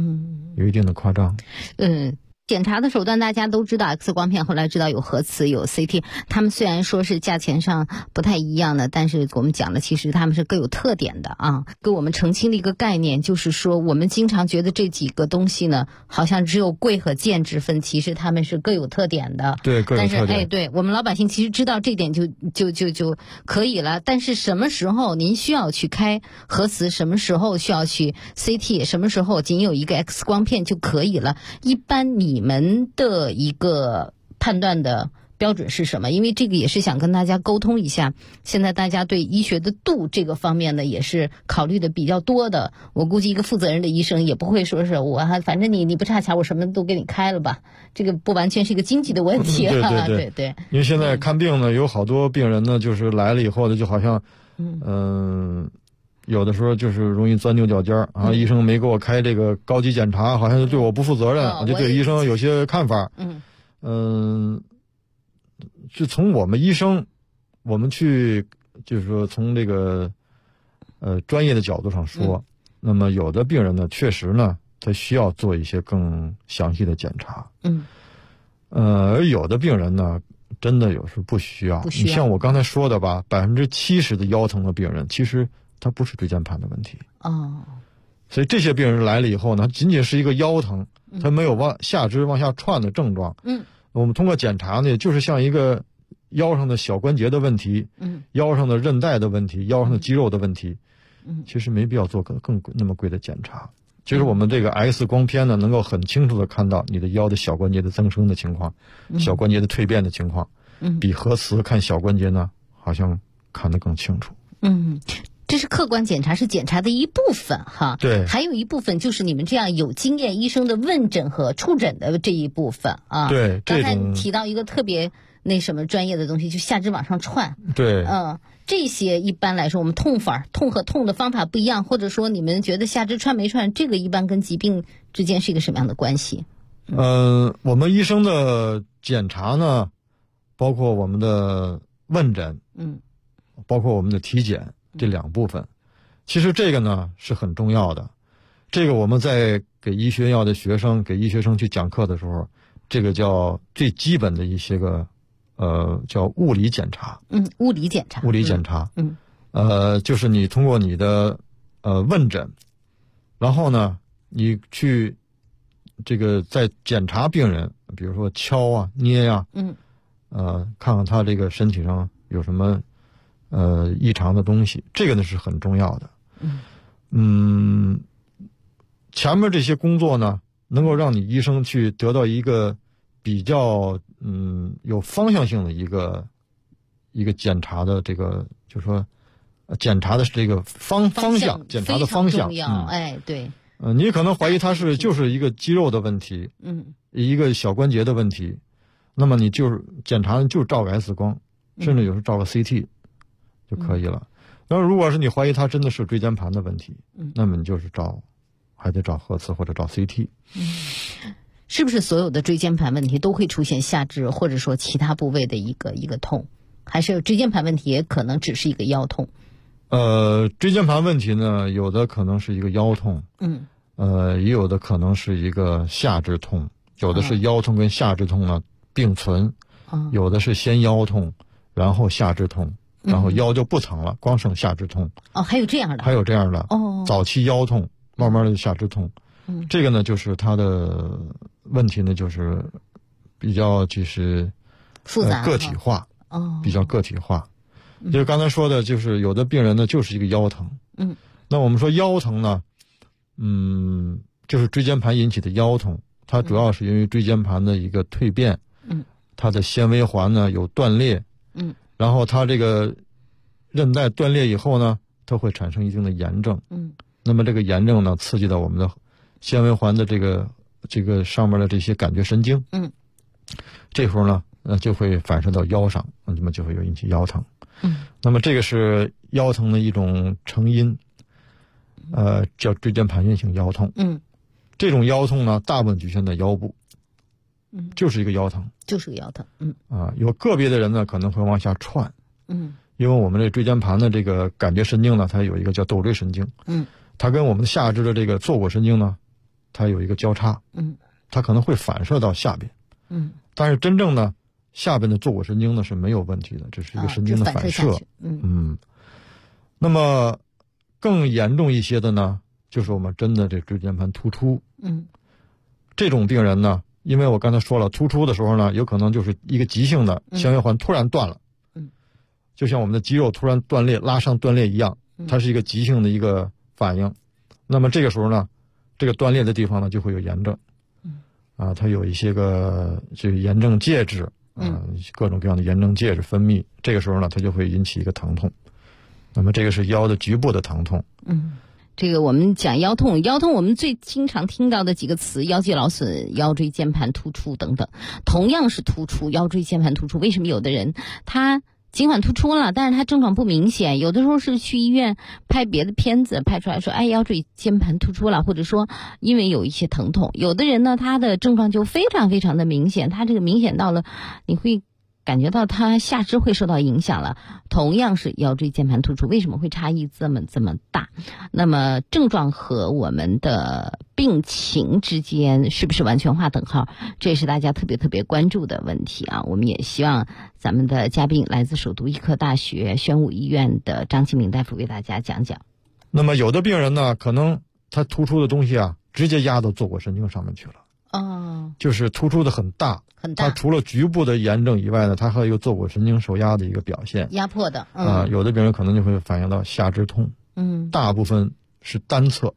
检查的手段大家都知道 X 光片，后来知道有核磁有 CT， 他们虽然说是价钱上不太一样的，但是我们讲的其实他们是各有特点的给我们澄清的一个概念就是说，我们经常觉得这几个东西呢好像只有贵和贱之分，其实他们是各有特点的。 对，各有特点。 但是对我们老百姓其实知道这点就可以了。但是什么时候您需要去开核磁，什么时候需要去 CT， 什么时候仅有一个 X 光片就可以了，一般你们的一个判断的标准是什么？因为这个也是想跟大家沟通一下，现在大家对医学的度这个方面呢，也是考虑的比较多的。我估计一个负责任的医生也不会说是我反正你不差钱，我什么都给你开了吧。这个不完全是一个经济的问题啊，对。 因为现在看病呢，有好多病人呢，就是来了以后呢，就好像有的时候就是容易钻牛角尖儿啊，医生没给我开这个高级检查，好像就对我不负责任，就对医生有些看法。就从我们医生，我们去就是说从这个专业的角度上说，那么有的病人呢，确实呢，他需要做一些更详细的检查。而有的病人呢，真的有时不需要。你像我刚才说的吧，70%的腰疼的病人，其实他不是椎间盘的问题。所以这些病人来了以后呢，仅仅是一个腰疼，他没有下肢往下窜的症状。我们通过检查呢，就是像一个腰上的小关节的问题，腰上的韧带的问题，腰上的肌肉的问题，其实没必要做更那么贵的检查。其实我们这个 X 光片呢，能够很清楚的看到你的腰的小关节的增生的情况，小关节的蜕变的情况，比核磁看小关节呢，好像看得更清楚。 这是客观检查，是检查的一部分哈。 对， 还有一部分就是你们这样有经验医生的问诊和触诊的这一部分啊。 对， 刚才提到一个特别那什么专业的东西，就下肢往上窜。 对， 这些一般来说，我们痛和痛的方法不一样，或者说你们觉得下肢窜没窜，这个一般跟疾病之间是一个什么样的关系？ 我们医生的检查呢，包括我们的问诊，包括我们的体检。这两部分，其实这个呢是很重要的。这个我们在给医学院的学生、给医学生去讲课的时候，这个叫最基本的一些个叫物理检查。 物理检查。 就是你通过你的问诊，然后呢，你去这个在检查病人，比如说敲啊、捏啊，看看他这个身体上有什么异常的东西，这个呢是很重要的。前面这些工作呢，能够让你医生去得到一个比较有方向性的一个检查的这个，就是说检查的这个方向，检查的方向。 对。 你可能怀疑它就是一个肌肉的问题，一个小关节的问题，那么你就是检查就照个 X 光，甚至有时候照个 CT。就可以了。然后如果是你怀疑它真的是椎间盘的问题，那么你就是还得找核磁或者找 CT。 是不是所有的椎间盘问题都会出现下肢或者说其他部位的一个痛？还是椎间盘问题也可能只是一个腰痛？ 椎间盘问题呢，有的可能是一个腰痛，也有的可能是一个下肢痛，有的是腰痛跟下肢痛呢并存，有的是先腰痛，然后下肢痛。然后腰就不疼了，光剩下肢痛。 还有这样的。 还有这样的。早期腰痛，慢慢的下肢痛。这个呢，就是它的问题呢，就是比较就是复杂、 个体化。比较个体化。就是刚才说的，就是有的病人呢，就是一个腰疼。那我们说腰疼呢，就是椎间盘引起的腰痛，它主要是因为椎间盘的一个蜕变。它的纤维环呢有断裂。然后它这个韧带断裂以后呢，它会产生一定的炎症。那么这个炎症呢，刺激到我们的纤维环的这个上面的这些感觉神经。这时候呢，就会反射到腰上，那么就会引起腰疼。那么这个是腰疼的一种成因，叫椎间盘源性腰痛。这种腰痛呢，大部分局限在腰部。就是一个腰疼，有个别的人呢可能会往下窜，因为我们这椎间盘的这个感觉神经呢，它有一个叫窦椎神经，它跟我们下肢的这个坐骨神经呢，它有一个交叉，它可能会反射到下边，但是真正呢，下边的坐骨神经呢是没有问题的，这是一个神经的反射，那么更严重一些的呢，就是我们真的这椎间盘突出，这种病人呢。因为我刚才说了，突出的时候呢，有可能就是一个急性的纤维环突然断了，就像我们的肌肉突然断裂、拉伤断裂一样，它是一个急性的一个反应。那么这个时候呢，这个断裂的地方呢就会有炎症，它有一些个这个炎症介质， 各种各样的炎症介质分泌，这个时候呢，它就会引起一个疼痛。那么这个是腰的局部的疼痛。 这个我们讲腰痛，我们最经常听到的几个词：腰肌劳损、腰椎间盘突出等等。同样是突出，腰椎间盘突出，为什么有的人他尽管突出了，但是他症状不明显？有的时候是去医院拍别的片子，拍出来说，腰椎间盘突出了，或者说因为有一些疼痛。有的人呢，他的症状就非常非常的明显，他这个明显到了，你会感觉到他下肢会受到影响了。同样是腰椎间盘突出，为什么会差异这么大？那么症状和我们的病情之间是不是完全划等号？这也是大家特别关注的问题啊！我们也希望咱们的嘉宾来自首都医科大学宣武医院的张启明大夫为大家讲讲。 那么有的病人呢，可能他突出的东西啊，直接压到坐骨神经上面去了。就是突出的很大，它除了局部的炎症以外呢，它还有一个坐骨神经受压的一个表现， 压迫的。 有的病人可能就会反映到下肢痛。大部分是单侧。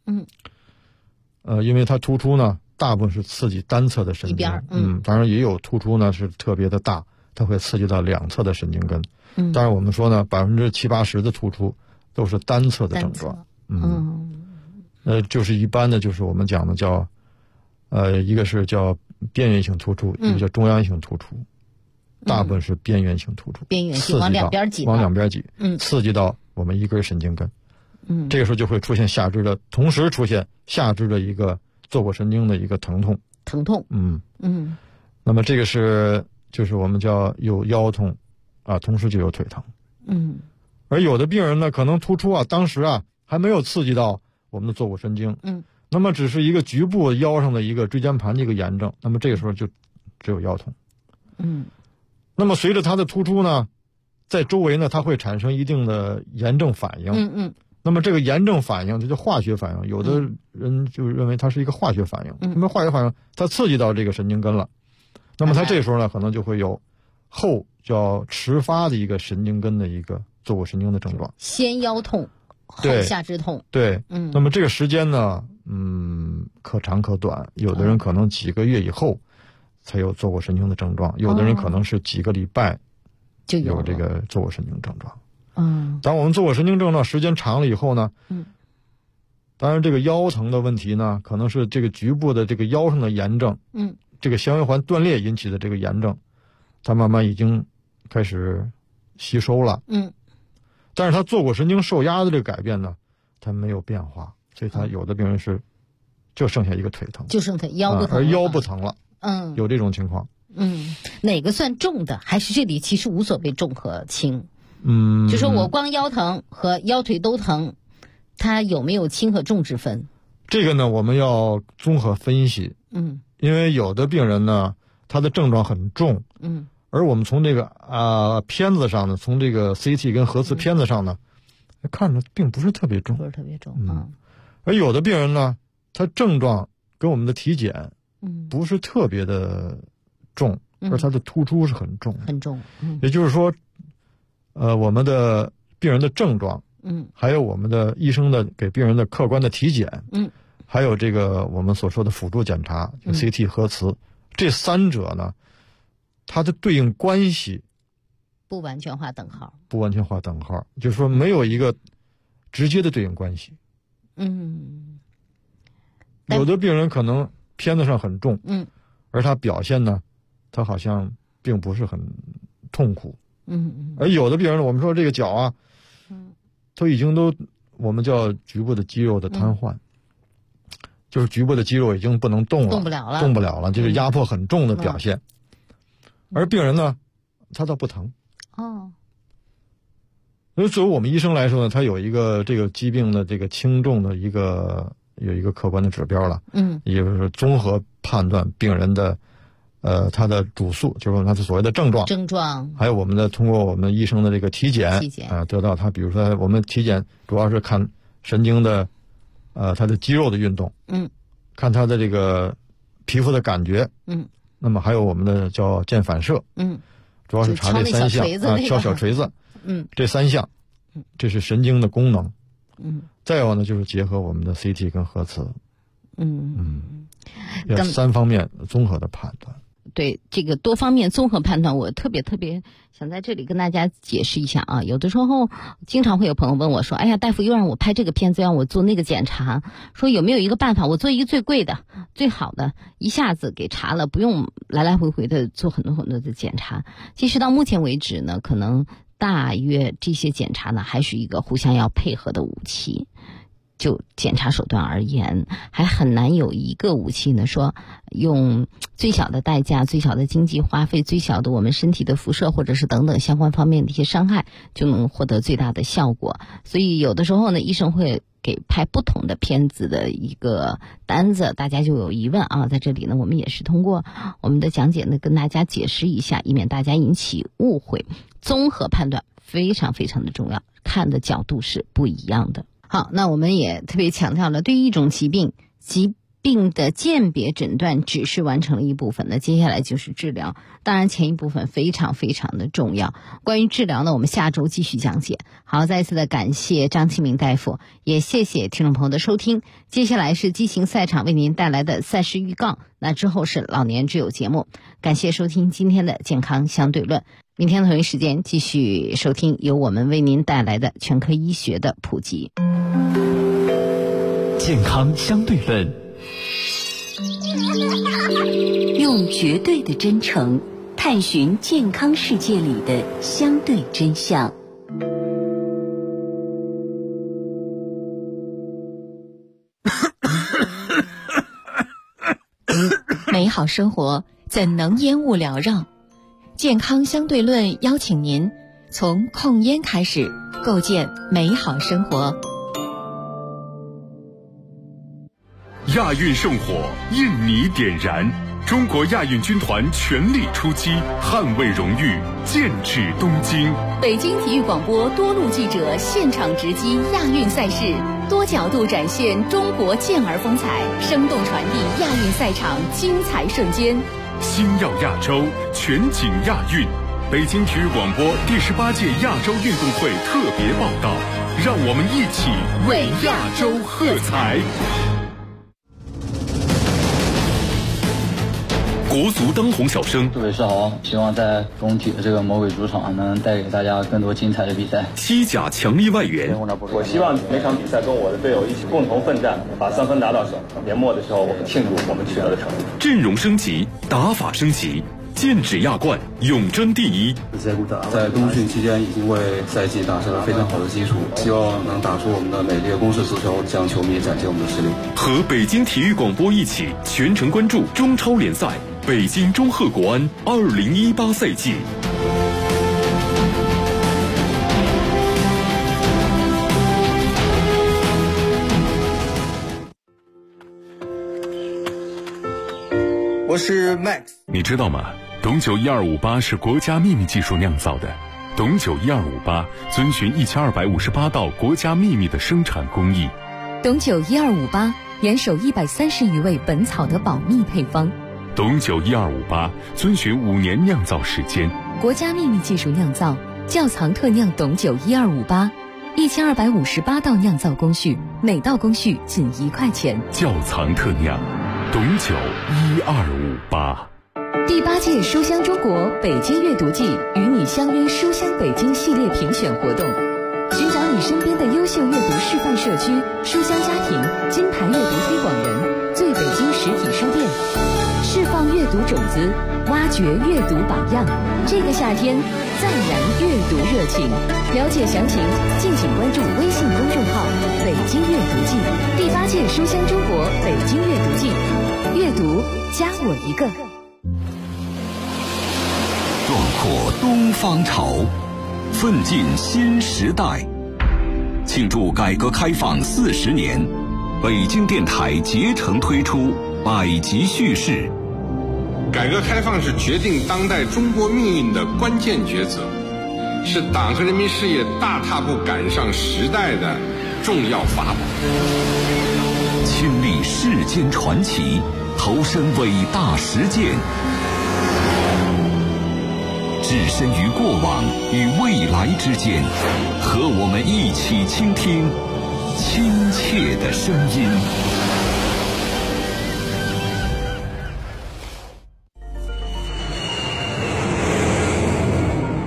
因为它突出呢，大部分是刺激单侧的神经。当然也有突出呢是特别的大，它会刺激到两侧的神经根。当然我们说呢，70%-80%的突出都是单侧的症状。就是一般的，就是我们讲的叫。一个是叫边缘性突出，一个叫中央性突出，大部分是边缘性突出， 边缘性往两边挤， 刺激到我们一根神经根，这个时候就会出现同时出现下肢的一个坐骨神经的一个疼痛。那么这个就是我们叫有腰痛同时就有腿疼。而有的病人呢，可能突出当时还没有刺激到我们的坐骨神经。那么只是一个局部腰上的一个椎间盘的一个炎症，那么这个时候就只有腰痛。那么随着它的突出呢，在周围呢，它会产生一定的炎症反应。那么这个炎症反应，这叫化学反应。有的人就认为它是一个化学反应。那么化学反应，它刺激到这个神经根了，那么它这时候呢，可能就会有后叫迟发的一个神经根的一个坐骨神经的症状。 先腰痛，后下肢痛。 对。那么这个时间呢？可长可短，有的人可能几个月以后才有坐骨神经的症状，有的人可能是几个礼拜就有这个坐骨神经症状。当我们坐骨神经症状时间长了以后呢，当然这个腰疼的问题呢，可能是这个局部的这个腰上的炎症，这个纤维环断裂引起的这个炎症，它慢慢已经开始吸收了。但是它坐骨神经受压的这个改变呢，它没有变化。所以他有的病人是就剩下一个腿疼， 就剩下腰不疼， 而腰不疼了。有这种情况。 哪个算重的？还是这里其实无所谓重和轻？就说我光腰疼和腰腿都疼，它有没有轻和重之分？ 这个呢，我们要综合分析。因为有的病人呢，他的症状很重。而我们从这个片子上呢，从这个 CT 跟核磁片子上呢，看着并不是特别重， 不是特别重。 而有的病人呢，他症状跟我们的体检不是特别的重，而他的突出是很重，也就是说，我们的病人的症状，还有我们的医生的给病人的客观的体检，还有这个我们所说的辅助检查，就 CT 核磁，这三者呢，它的对应关系不完全划等号， 就是说没有一个直接的对应关系。有的病人可能片子上很重，而他表现呢，他好像并不是很痛苦。而有的病人，我们说这个脚都已经我们叫局部的肌肉的瘫痪，就是局部的肌肉已经不能动了，动不了了，就是压迫很重的表现。而病人呢，他倒不疼。因为作为我们医生来说呢，他有一个这个疾病的这个轻重的有一个客观的指标了。也就是综合判断病人的他的主诉，就是他的所谓的症状，还有我们的通过我们医生的这个体检得到他，比如说我们体检主要是看神经的他的肌肉的运动，看他的这个皮肤的感觉，那么还有我们的叫腱反射，主要是查这三项敲小锤子。这三项，这是神经的功能。再有呢，就是结合我们的 CT 跟核磁。三方面综合的判断。 对这个多方面综合判断，我特别想在这里跟大家解释一下啊。有的时候经常会有朋友问我说，哎呀，大夫又让我拍这个片子，让我做那个检查，说有没有一个办法，我做一个最贵的最好的，一下子给查了，不用来来回回的做很多的检查。其实到目前为止呢，可能大约这些检查呢还是一个互相要配合的武器。就检查手段而言，还很难有一个武器呢说用最小的代价、最小的经济花费、最小的我们身体的辐射或者是等等相关方面的一些伤害，就能获得最大的效果。所以有的时候呢，医生会给拍不同的片子的一个单子，大家就有疑问啊。在这里呢，我们也是通过我们的讲解呢跟大家解释一下，以免大家引起误会。综合判断非常非常的重要，看的角度是不一样的。好，那我们也特别强调了，对于一种疾病的鉴别诊断只是完成了一部分，那接下来就是治疗。当然前一部分非常非常的重要。关于治疗呢，我们下周继续讲解。好，再一次的感谢张启明大夫，也谢谢听众朋友的收听。接下来是激情赛场为您带来的赛事预告，那之后是老年之友节目。感谢收听今天的健康相对论，明天同一时间继续收听由我们为您带来的全科医学的普及。 健康相对论， 用绝对的真诚探寻健康世界里的相对真相。 美好生活怎能烟雾缭绕？健康相对论邀请您从控烟开始，构建美好生活。 亚运圣火，印尼点燃，中国亚运军团全力出击，捍卫荣誉，剑指东京。 北京体育广播多路记者现场直击亚运赛事，多角度展现中国健儿风采，生动传递亚运赛场精彩瞬间。 星耀亚洲，全景亚运。北京体育广播第18届亚洲运动会特别报道，让我们一起为亚洲喝彩。国足当红小生， 祝伟是好，希望在工体的这个魔鬼主场能带给大家更多精彩的比赛。 西甲强力外援， 我希望每场比赛跟我的队友一起共同奋战，把3分拿到手。年末的时候，我们庆祝我们取得的成绩。 阵容升级，打法升级，剑指亚冠，永争第一。 在冬训期间已经为赛季打下了非常好的基础，希望能打出我们的美丽的攻势足球，向球迷展现我们的实力。 和北京体育广播一起全程关注中超联赛。北京中赫国安2018赛季。 我是 Max。 你知道吗？董酒1258是国家秘密技术酿造的。董酒1258遵循1258道国家秘密的生产工艺。 董酒1258严守130余味本草的保密配方。 董酒1258遵循5年酿造时间， 国家秘密技术酿造，窖藏特酿董酒1258，1258道酿造工序，每道工序仅1块钱。 窖藏特酿，董酒1258。 第8届书香中国北京阅读季与你相约书香北京系列评选活动，寻找你身边的优秀阅读示范社区、书香家庭、金牌阅读推广人、最北京实体书店。释放阅读种子，挖掘阅读榜样。这个夏天，再燃阅读热情。了解详情，敬请关注微信公众号“北京阅读季”。第8届书香中国北京阅读季，阅读加我一个。 壮阔东方潮，奋进新时代。庆祝改革开放40年，北京电台竭诚推出百集叙事。 改革开放是决定当代中国命运的关键抉择，是党和人民事业大踏步赶上时代的重要法宝。 亲历世间传奇，投身伟大实践，置身于过往与未来之间，和我们一起倾听亲切的声音。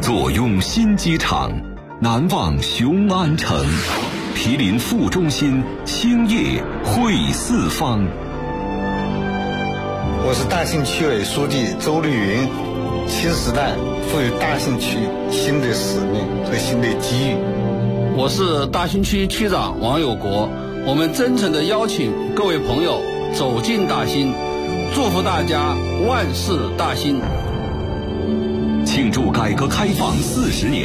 坐拥新机场，难忘雄安城，毗邻副中心，兴业汇四方。 我是大兴区委书记周绿云。新时代赋予大兴区新的使命和新的机遇。 我是大兴区区长王有国。我们真诚地邀请各位朋友走进大兴，祝福大家万事大兴。 庆祝改革开放40年。